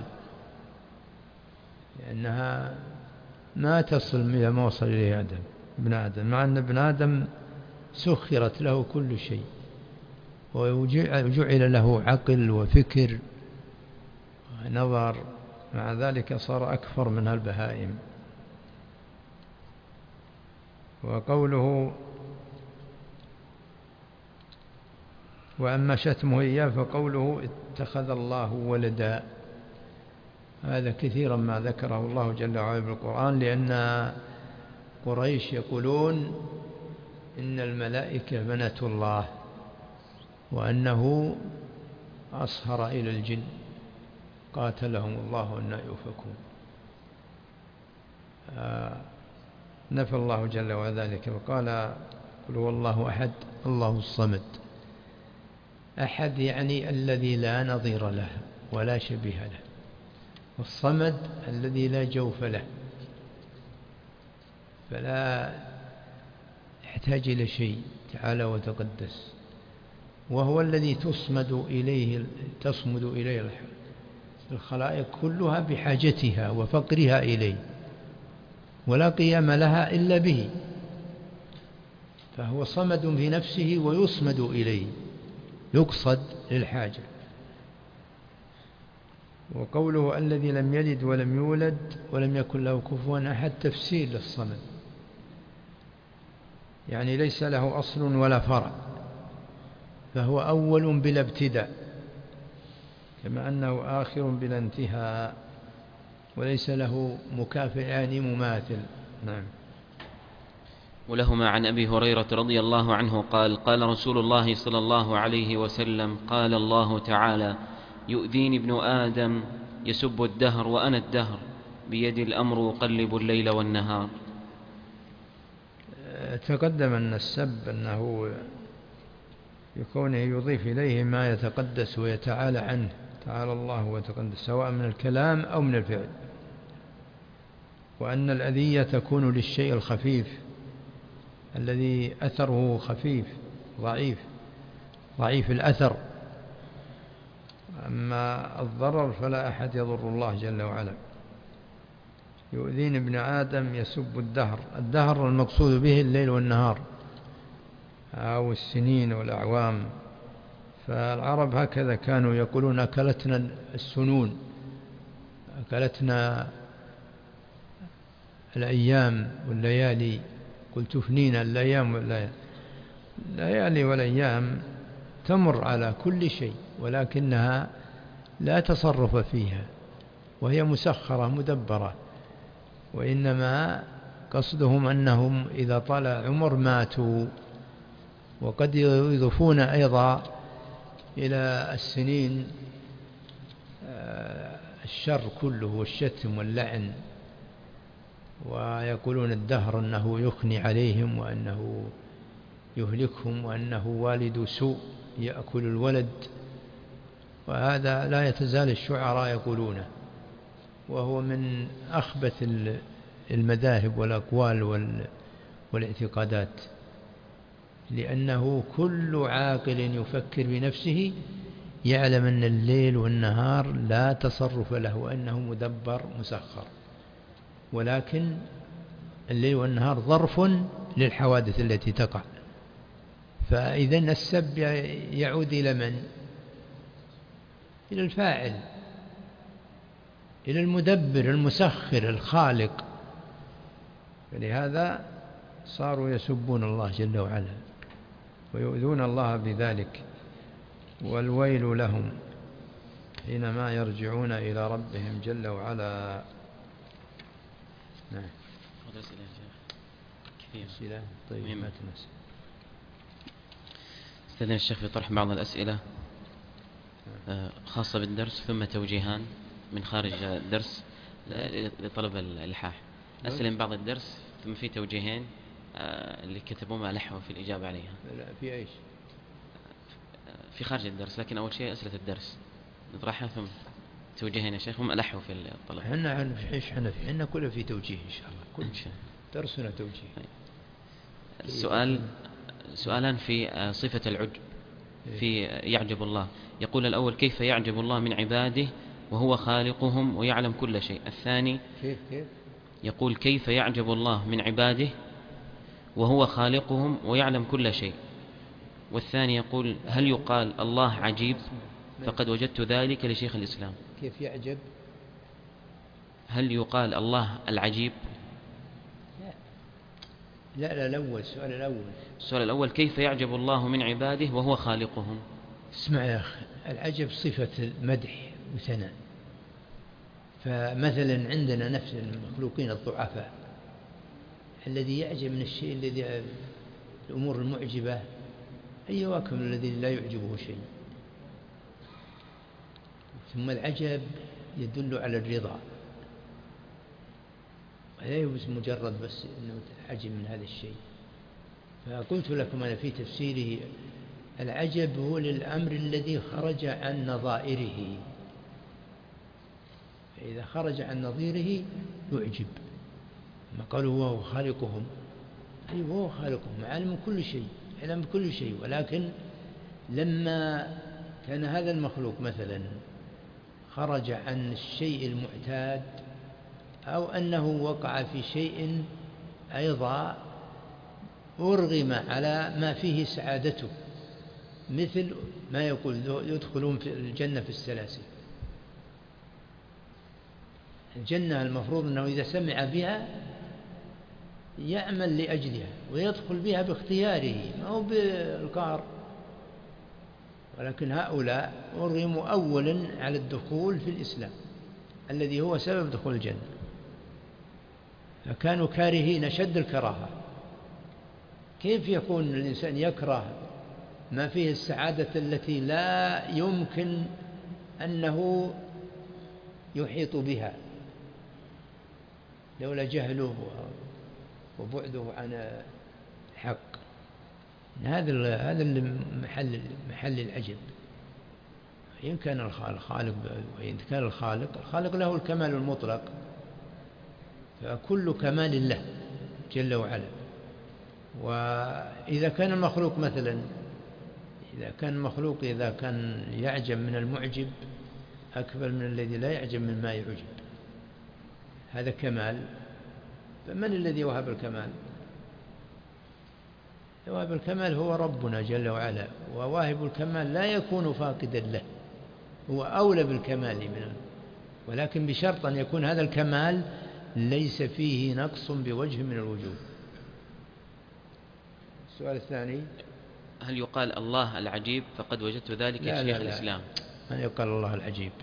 لأنها ما تصل إلى ما وصل إليه ابن آدم، مع أن ابن آدم سخرت له كل شيء، وجعل له عقل وفكر ونظر، مع ذلك صار أكفر من البهائم. وقوله وأما شتمه إياه فقوله اتخذ الله ولدا، هذا كثيرا ما ذكره الله جل وعلا بالقرآن، لأن قريش يقولون إن الملائكة بنات الله، وأنه أصهر إلى الجن قاتلهم الله أن يؤفكون. نفى الله جل وعلا ذلك وقال قل هو الله أحد الله الصمد. أحد يعني الذي لا نظير له ولا شبيه له، والصمد الذي لا جوف له، فلا يحتاج إلى شيء تعالى وتقدس، وهو الذي تصمد إليه الخلائق كلها بحاجتها وفقرها إليه، ولا قيام لها إلا به، فهو صمد في نفسه ويصمد إليه، يقصد للحاجة. وقوله الذي لم يلد ولم يولد ولم يكن له كفوا أحد تفسير للصمد، يعني ليس له أصل ولا فرع، فهو أول بلا ابتداء، كما أنه آخر بلا انتهاء، وليس له مكافئ يعني مماثل. نعم. ولهما عن أبي هريرة رضي الله عنه قال قال رسول الله صلى الله عليه وسلم قال الله تعالى يؤذيني ابن آدم يسب الدهر وأنا الدهر بيدي الأمر أقلب الليل والنهار. تقدم أن السب أنه يكونه يضيف إليه ما يتقدس ويتعالى عنه، تعالى الله وتقدس، سواء من الكلام أو من الفعل، وأن الأذية تكون للشيء الخفيف الذي أثره خفيف ضعيف الأثر، أما الضرر فلا أحد يضر الله جل وعلا. يؤذين ابن آدم يسب الدهر، الدهر المقصود به الليل والنهار أو السنين والأعوام، فالعرب هكذا كانوا يقولون أكلتنا السنون، أكلتنا الأيام والليالي، قل تفنينا الأيام الليالي والأيام تمر على كل شيء، ولكنها لا تصرف فيها، وهي مسخرة مدبرة، وإنما قصدهم أنهم إذا طال عمر ماتوا. وقد يضيفون أيضا إلى السنين الشر كله والشتم واللعن، ويقولون الدهر أنه يخني عليهم وأنه يهلكهم وأنه والد سوء يأكل الولد، وهذا لا يتزال الشعراء يقولونه، وهو من أخبث المذاهب والأقوال والاعتقادات، لأنه كل عاقل يفكر بنفسه يعلم أن الليل والنهار لا تصرف له وأنه مدبر مسخر، ولكن الليل والنهار ظرف للحوادث التي تقع. فإذا السب يعود إلى من؟ إلى الفاعل، إلى المدبر المسخر الخالق، فلهذا صاروا يسبون الله جل وعلا ويؤذون الله بذلك، والويل لهم حينما يرجعون إلى ربهم جل وعلا. نعم. أسئلة طيب ما تنسى. استاذن الشيخ في طرح بعض الأسئلة خاصة بالدرس، ثم توجيهان من خارج الدرس لطلب الإلحاح. أسئلة من بعض الدرس ثم في توجيهين اللي كتبوا ما ألحوا في الإجابة عليها. لا في إيش؟ في خارج الدرس، لكن أول شيء أسئلة الدرس نطرحها ثم توجيهين يا شيخ، هم ألحوا في الطلب. إحنا كله في توجيه إن شاء الله، كل شيء درسنا توجيه. سؤالان في صفة العجب في يعجب الله. يقول الأول كيف يعجب الله من عباده وهو خالقهم ويعلم كل شيء. الثاني كيف يقول كيف يعجب الله من عباده وهو خالقهم ويعلم كل شيء. والثاني يقول: هل يقال الله عجيب؟ فقد وجدت ذلك لشيخ الإسلام. كيف يعجب؟ هل يقال الله العجيب؟ لا الأول، السؤال الأول. السؤال الأول: كيف يعجب الله من عباده وهو خالقهم؟ اسمع يا أخي، العجب صفة المدح وثناء. فمثلا عندنا نفس المخلوقين الضعفاء الذي يعجب من الشيء الذي الأمور المعجبة، أي واكم الذي لا يعجبه شيء. ثم العجب يدل على الرضا، لا يبس مجرد بس أنه عجب من هذا الشيء. فقلت لكم أنا في تفسيره: العجب هو للأمر الذي خرج عن نظائره، فإذا خرج عن نظيره يعجب. ما قالوا وهو خالقهم، أي وهو خالقهم، عالم كل شيء، علم بكل شيء، ولكن لما كان هذا المخلوق مثلا خرج عن الشيء المعتاد، أو أنه وقع في شيء أيضا أرغم على ما فيه سعادته، مثل ما يقول يدخلون في الجنة في السلاسل. الجنة المفروض أنه إذا سمع بها يعمل لأجلها ويدخل بها باختياره، ما هو بالقهر. ولكن هؤلاء أرغموا أولا على الدخول في الإسلام الذي هو سبب دخول الجنة، فكانوا كارهين شد الكراهة. كيف يكون الإنسان يكره ما فيه السعادة التي لا يمكن أنه يحيط بها لولا جهله وبعده عن الحق؟ هذا محل العجب. إن كان الخالق، وإن كان الخالق له الكمال المطلق، فكل كمال له جل وعلا. وإذا كان المخلوق مثلا، إذا كان يعجب من المعجب أكبر من الذي لا يعجب من ما يعجب، هذا كمال. فمن الذي وهب الكمال؟ وهب الكمال هو ربنا جل وعلا، وواهب الكمال لا يكون فاقدا له، هو أولى بالكمال منه، ولكن بشرط أن يكون هذا الكمال ليس فيه نقص بوجه من الوجوه. السؤال الثاني: هل يقال الله العجيب؟ فقد وجدت ذلك لشيخ الإسلام. من يقال الله العجيب؟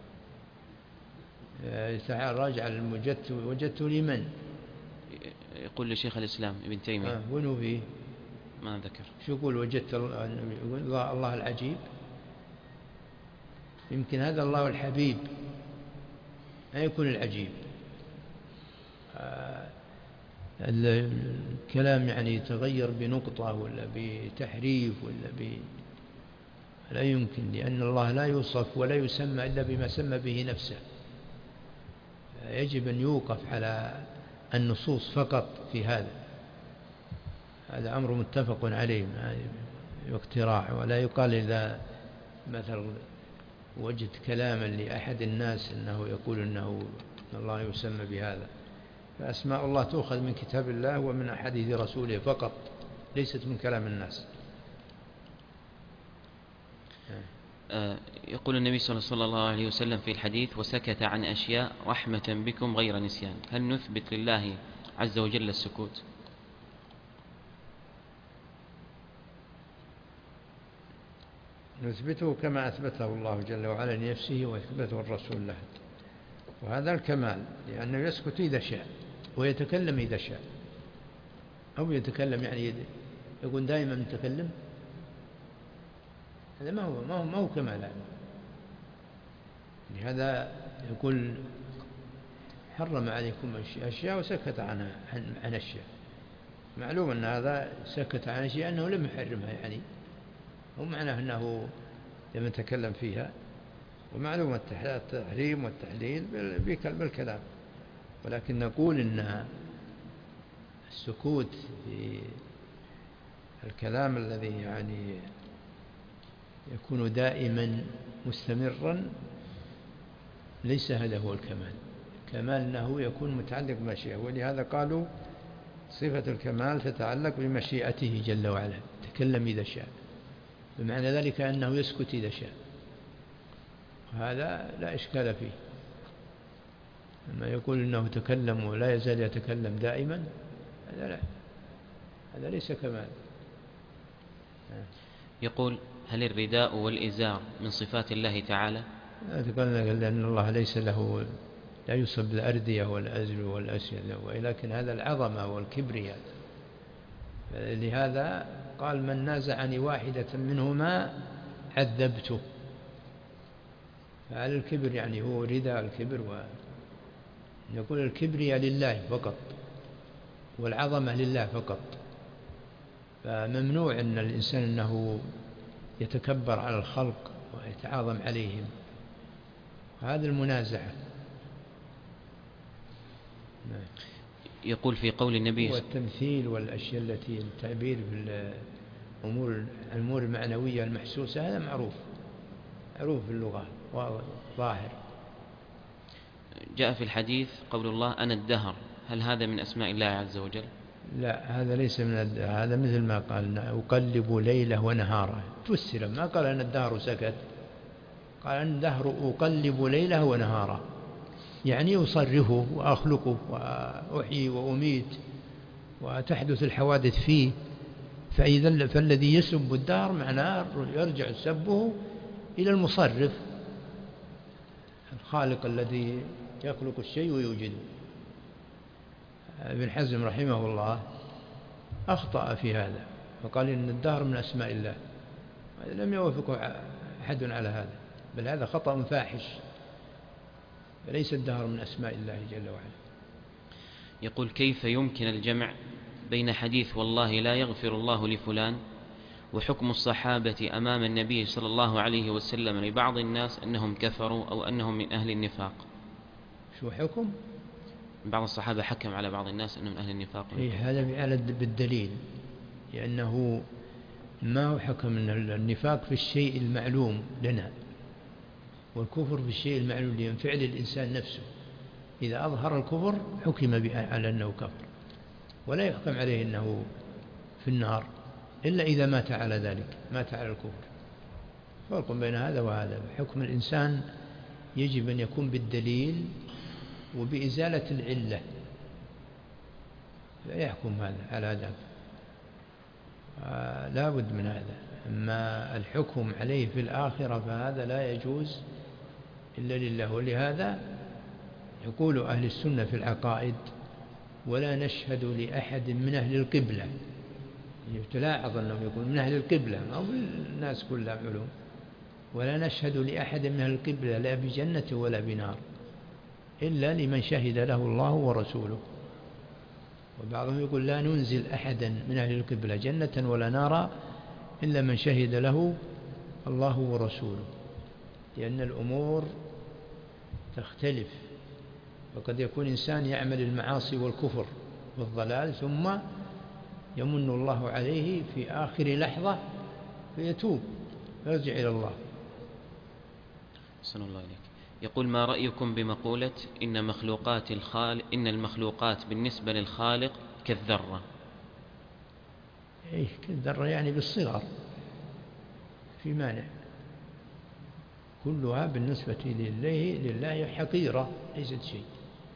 تعال راجع وجدت لمن؟ يقول لشيخ الإسلام ابن تيمية. وين فيه؟ ما ذكر. شو يقول؟ وجدت الله العجيب؟ يمكن هذا الله الحبيب، ما يكون العجيب. الكلام يعني يتغير بنقطة ولا بتحريف لا يمكن، لأن الله لا يوصف ولا يسمى إلا بما سمى به نفسه. يجب أن يوقف على النصوص فقط في هذا أمر متفق عليه، اقتراح. ولا يقال إذا مثلا وجد كلاما لأحد الناس أنه يقول أنه الله يسمى بهذا. فأسماء الله تؤخذ من كتاب الله ومن أحاديث رسوله فقط، ليست من كلام الناس. يقول النبي صلى الله عليه وسلم في الحديث: وسكت عن أشياء رحمة بكم غير نسيان. هل نثبت لله عز وجل السكوت؟ نثبته كما أثبته الله جل وعلا لنفسه وأثبته الرسول له، وهذا الكمال، لأنه يسكت إذا شاء ويتكلم إذا شاء. أو يتكلم يعني يقول دائما متكلم، هذا ما هو كمال. لهذا يقول: حرم عليكم أشياء وسكت عن أشياء. معلوم أن هذا سكت عن أشياء أنه لم يحرمها، يعني هو معناه أنه لم يتكلم فيها. ومعلوم التحريم والتحليل بالكلام، ولكن نقول أن السكوت في الكلام الذي يعني يكون دائما مستمرا ليس هذا هو الكمال. الكمال أنه يكون متعلق بمشيئة، ولهذا قالوا صفة الكمال تتعلق بمشيئته جل وعلا، تكلم إذا شاء. بمعنى ذلك أنه يسكت إذا شاء، هذا لا إشكال فيه. لما يقول إنه تكلم ولا يزال يتكلم دائما، هذا لا، هذا ليس كمال. يقول: هل الرداء والإزار من صفات الله تعالى؟ لأن الله ليس له، لا يصب الأردية والأزل والأسيل، ولكن هذا العظمة والكبرياء. لهذا قال: من نازعني واحدة منهما عذبته. فعلى الكبر يعني هو رداء الكبر، يقول الكبرياء لله فقط والعظمة لله فقط، فممنوع أن الإنسان أنه يتكبر على الخلق ويتعاظم عليهم، هذا المنازعة. يقول في قول النبي والتمثيل والأشياء التي التعبير بالأمور المعنوية المحسوسة، هذا معروف في اللغة ظاهر. جاء في الحديث قول الله: أنا الدهر، هل هذا من أسماء الله عز وجل؟ لا، هذا ليس من هذا مثل ما قال: أقلب ليله ونهاره، تفسر، ما قال أنا الدهر سكت، قال أنا الدهر أقلب ليله ونهاره، يعني أصرفه وأخلقه وأحيي وأميت وتحدث الحوادث فيه. فالذي يسب الدهر معناه يرجع سبه إلى المصرف الخالق الذي يخلق الشيء ويوجده. ابن حزم رحمه الله أخطأ في هذا، فقال إن الدهر من أسماء الله، لم يوافقه أحد على هذا، بل هذا خطأ فاحش، فليس الدهر من أسماء الله جل وعلا. يقول: كيف يمكن الجمع بين حديث والله لا يغفر الله لفلان وحكم الصحابة أمام النبي صلى الله عليه وسلم لبعض الناس أنهم كفروا أو أنهم من أهل النفاق؟ شو حكم؟ بعض الصحابة حكم على بعض الناس أنهم أهل النفاق. هذا بالدليل، لأنه ما هو حكم أن النفاق في الشيء المعلوم لنا، والكفر في الشيء المعلوم لمن فعل الإنسان نفسه. إذا أظهر الكفر حكم على أنه كفر، ولا يحكم عليه أنه في النار إلا إذا مات على ذلك، مات على الكفر. فرق بين هذا وهذا. حكم الإنسان يجب أن يكون بالدليل وبإزالة العلة، لا يحكم هذا على ذاك، لا بد من هذا. أما الحكم عليه في الآخرة فهذا لا يجوز إلا لله. ولهذا يقول أهل السنة في العقائد: ولا نشهد لأحد من أهل القبلة. تلاحظ أنهم يقول من أهل القبلة، ما هو الناس كلها علوم. ولا نشهد لأحد من أهل القبلة لا بجنة ولا بنار إلا لمن شهد له الله ورسوله. وبعضهم يقول: لا ننزل أحدا من أهل القبلة جنة ولا نارا إلا من شهد له الله ورسوله، لأن الأمور تختلف. وقد يكون إنسان يعمل المعاصي والكفر والضلال ثم يمن الله عليه في آخر لحظة فيتوب ويرجع إلى الله. صلى الله عليك. يقول: ما رأيكم بمقولة إن المخلوقات بالنسبة للخالق كالذرة؟ كالذرة يعني بالصغر، في مانع، كلها بالنسبة لله حقيرة، ليست شيء.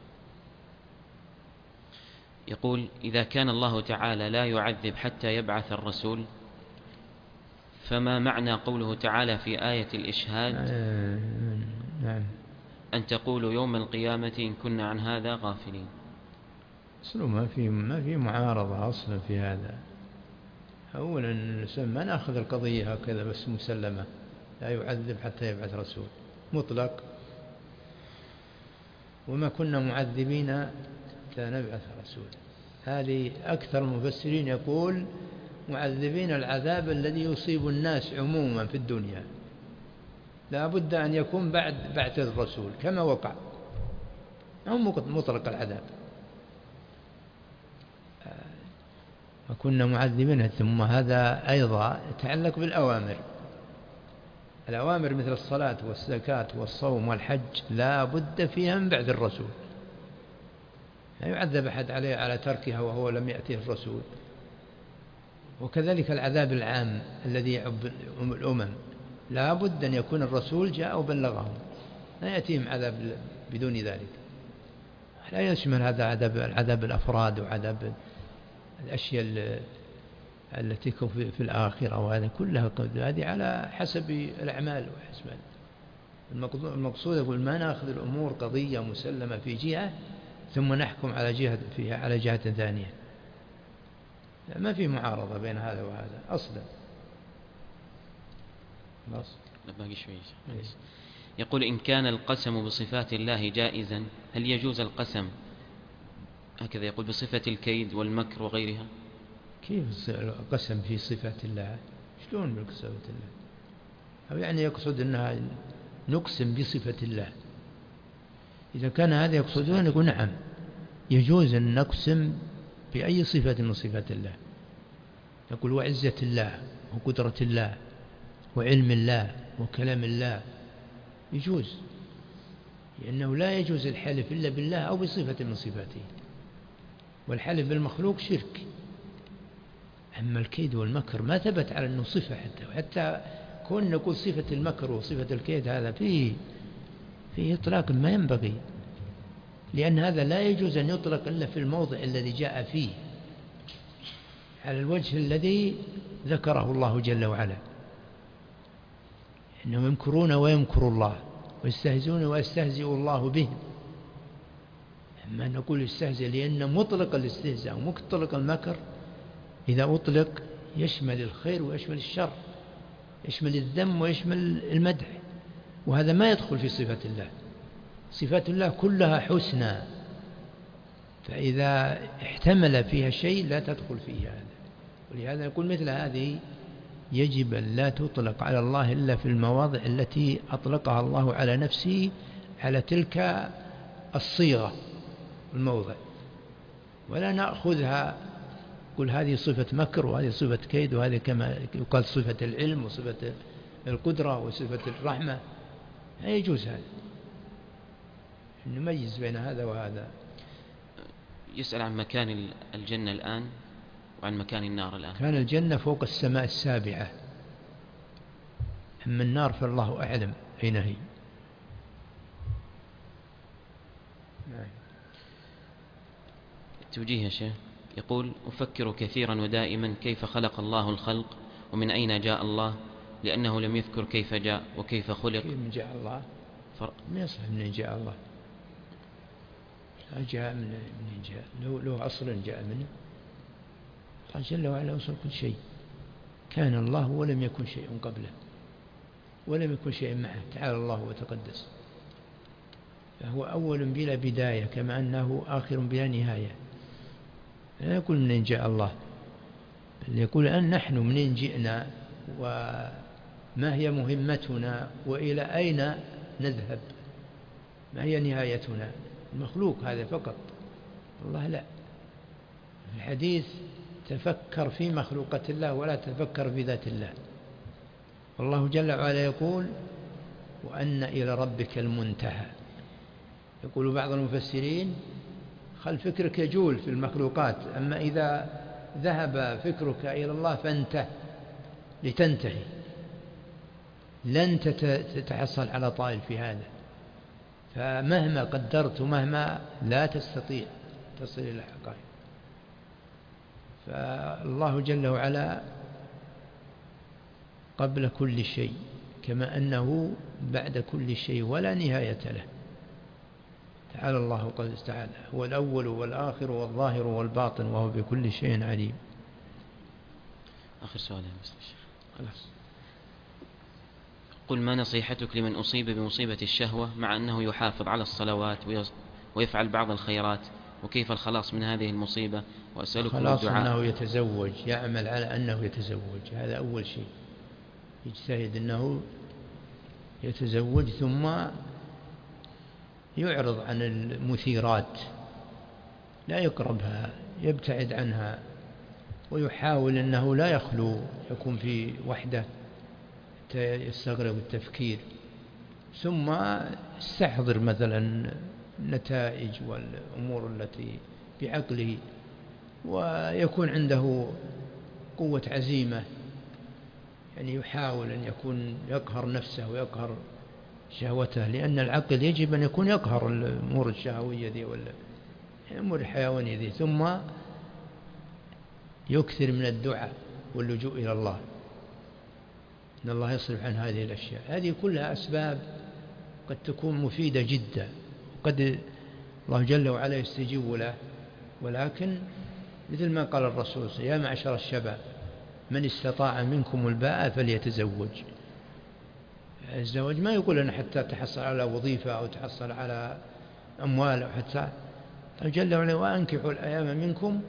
يقول: إذا كان الله تعالى لا يعذب حتى يبعث الرسول، فما معنى قوله تعالى في آية الإشهاد: نعم، أن تقولوا يوم القيامة إن كنا عن هذا غافلين؟ أصله ما في معارضة أصلا في هذا. أولا ما نأخذ القضية هكذا بس مسلمة، لا يعذب حتى يبعث رسول مطلق، وما كنا معذبين حتى نبعث رسول. هذه أكثر المفسرين يقول معذبين العذاب الذي يصيب الناس عموما في الدنيا، لا بد أن يكون بعد بعث الرسول كما وقع، أو مطلق العذاب. وكنا معذبين. ثم هذا أيضا يتعلق بالأوامر. الأوامر مثل الصلاة والزكاة والصوم والحج لا بد فيها من بعد الرسول، لا يعذب أحد عليه على تركها وهو لم يأته الرسول. وكذلك العذاب العام الذي يعم الأمم، لا بد أن يكون الرسول جاء وبلغهم، لا يأتيهم عذاب بدون ذلك. لا يشمل هذا عذاب الأفراد وعذاب الأشياء التي في الآخرة، وهذا كلها هذه على حسب الأعمال وحسب. المقصود يقول ما نأخذ الأمور قضية مسلمة في جهة ثم نحكم على جهة فيها على جهة ثانية، ما في معارضة بين هذا وهذا أصلا. لا باقي شوي. يقول إن كان القسم بصفات الله جائزا هل يجوز القسم هكذا يقول بصفة الكيد والمكر وغيرها؟ كيف القسم في صفات الله؟ شلون بصفة الله؟ أو يعني يقصد أنها نقسم بصفة الله. إذا كان هذا يقصدون يقول نعم يجوز أن نقسم بأي صفة من صفات الله. يقول وعزة الله وقدرة الله وعلم الله وكلام الله يجوز، لأنه لا يجوز الحلف إلا بالله أو بصفة من صفاته، والحلف بالمخلوق شرك. أما الكيد والمكر ما ثبت على أنه صفة، حتى كون نقول صفة المكر وصفة الكيد هذا فيه إطلاق ما ينبغي، لأن هذا لا يجوز أن يطلق إلا في الموضع الذي جاء فيه على الوجه الذي ذكره الله جل وعلا، إنهم يمكرون ويمكر الله ويستهزئون ويستهزئ الله بهم. أما نقول استهزئ لأن مطلق الاستهزاء ومطلق المكر إذا أطلق يشمل الخير ويشمل الشر، يشمل الذم ويشمل المدح، وهذا ما يدخل في صفة الله. صفات الله كلها حسنى، فإذا احتمل فيها شيء لا تدخل فيه هذا. ولهذا يقول مثل هذه يجب أن لا تطلق على الله إلا في المواضع التي أطلقها الله على نفسه على تلك الصيغة الموضع، ولا نأخذها قل هذه صفة مكر وهذه صفة كيد وهذه كما يقال صفة العلم وصفة القدرة وصفة الرحمة. لا يجوز هذا، نميز بين هذا وهذا. يسأل عن مكان الجنة الآن وعن مكان النار الآن. كان الجنة فوق السماء السابعة، أما النار فالله أعلم أين هي. توجيه يا شيخ. يقول أفكر كثيرا ودائما كيف خلق الله الخلق ومن أين جاء الله، لأنه لم يذكر كيف جاء وكيف خلق. كيف من جاء الله؟ ما يصح من جاء الله، لا جاء من جاء، لو أصلا جاء منه. الله جل وعلا أصل كل شيء، كان الله ولم يكن شيء قبله ولم يكن شيء معه، تعالى الله وتقدس. فهو أول بلا بداية كما أنه آخر بلا نهاية. لا يقول منين جاء الله، بل يقول أن نحن منين جئنا وما هي مهمتنا وإلى أين نذهب، ما هي نهايتنا. المخلوق هذا فقط، الله لا. في الحديث تفكر في مخلوقة الله ولا تفكر في ذات الله. والله جل وعلا يقول وأن إلى ربك المنتهى. يقول بعض المفسرين خل فكرك يجول في المخلوقات، أما إذا ذهب فكرك إلى الله فانتهى لتنتهي، لن تتحصل على طائل في هذا. فمهما قدرت ومهما لا تستطيع تصل إلى الحقائق. فالله جل وعلا قبل كل شيء كما أنه بعد كل شيء ولا نهاية له. تعالى الله قد استعاد، هو الأول والآخر والظاهر والباطن وهو بكل شيء عليم. آخر سؤال يا مستر الشيخ. خلاص. قل ما نصيحتك لمن أصيب بمصيبة الشهوة مع أنه يحافظ على الصلوات ويفعل بعض الخيرات، وكيف الخلاص من هذه المصيبة؟ وأسألكم الدعاء. خلاص أنه يتزوج، يعمل على أنه يتزوج، هذا أول شيء. يجتهد أنه يتزوج، ثم يعرض عن المثيرات، لا يقربها، يبتعد عنها، ويحاول أنه لا يخلو، يكون في وحده يستغرق التفكير. ثم يستحضر مثلا النتائج والأمور التي بعقله، ويكون عنده قوة عزيمة، يعني يحاول أن يقهر نفسه ويقهر شهوته، لأن العقل يجب أن يكون يقهر الأمور الشهوية ذي ولا الأمور الحيوانية ذي، ثم يكثر من الدعاء واللجوء إلى الله، إن الله يصرف عن هذه الأشياء. هذه كلها أسباب قد تكون مفيدة جدا، وقد الله جل وعلا يستجيب له، ولكن مثل ما قال الرسول: يا معشر الشباب من استطاع منكم الباءة فليتزوج. الزواج ما يقول أنا حتى تحصل على وظيفة أو تحصل على أموال، أو حتى جل وعلا: وأنكحوا الأيام منكم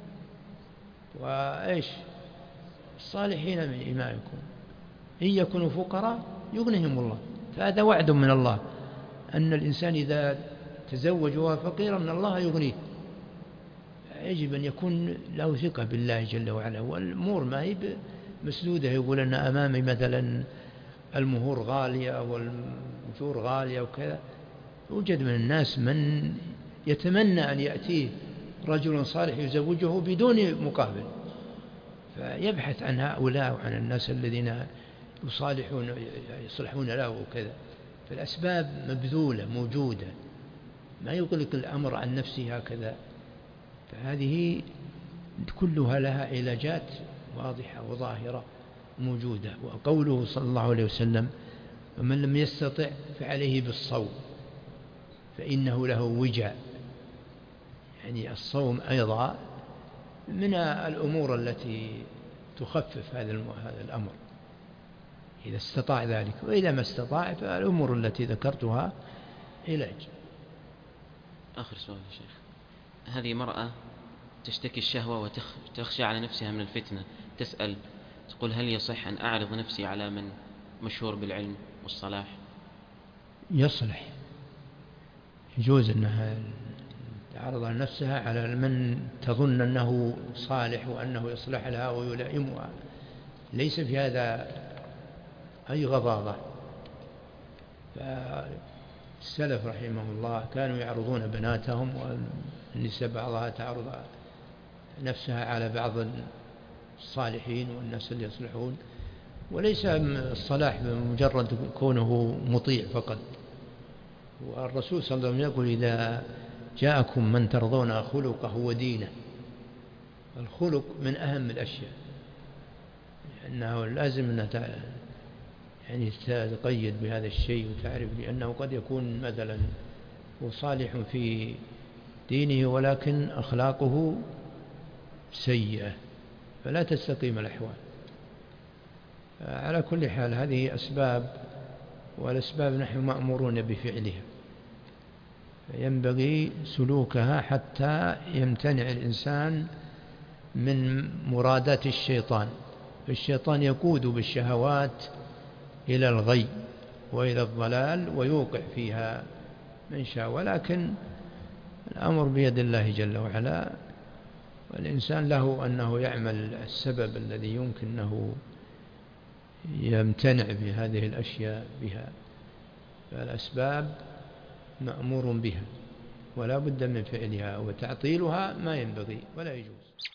وإيش الصالحين من إمائكم إن يكونوا فقراء يغنيهم الله. فهذا وعد من الله أن الإنسان إذا تزوج وهو فقير أن الله يغنيه. يجب أن يكون له ثقة بالله جل وعلا، والأمور ما هي مسدودة يقول أن أمامي مثلا المهور غالية أو المثور غالية وكذا. يوجد من الناس من يتمنى أن يأتيه رجل صالح يزوجه بدون مقابل، فيبحث عن هؤلاء وعن الناس الذين يصلحون له وكذا. فالأسباب مبذولة موجودة، ما يغلق الأمر عن نفسه هكذا. فهذه كلها لها علاجات واضحة وظاهرة موجودة. وقوله صلى الله عليه وسلم: ومن لم يستطع فعليه بالصوم فإنه له وجاء. يعني الصوم أيضا من الأمور التي تخفف هذا الأمر إذا استطاع ذلك، وإذا ما استطاع فالأمور التي ذكرتها علاج. آخر سؤال يا شيخ: هذه مرأة تشتكي الشهوة وتخشى على نفسها من الفتنة، تسأل تقول: هل يصح أن أعرض نفسي على من مشهور بالعلم والصلاح؟ يصلح، يجوز أنها تعرض نفسها على من تظن أنه صالح وأنه يصلح لها ويلائمها، ليس في هذا أي غضاضة. فالسلف رحمه الله كانوا يعرضون بناتهم، والنساء بعضها تعرض نفسها على بعض الصالحين والناس اللي يصلحون، وليس الصلاح بمجرد كونه مطيع فقط. والرسول صلى الله عليه وسلم يقول: إذا جاءكم من ترضون خلقه ودينه. الخلق من أهم الأشياء، لأنه لازم أن يعني تقيد بهذا الشيء وتعرف، لأنه قد يكون مثلا هو صالح في دينه ولكن أخلاقه سيئة، فلا تستقيم الأحوال. على كل حال هذه أسباب، والأسباب نحن مأمورون بفعلها، ينبغي سلوكها حتى يمتنع الإنسان من مرادات الشيطان. الشيطان يقود بالشهوات إلى الغي وإلى الضلال ويوقع فيها من شاء، ولكن الأمر بيد الله جل وعلا، والإنسان له أنه يعمل السبب الذي يمكن أنه يمتنع بهذه الأشياء بها. فالأسباب مأمور بها ولا بد من فعلها، وتعطيلها ما ينبغي ولا يجوز.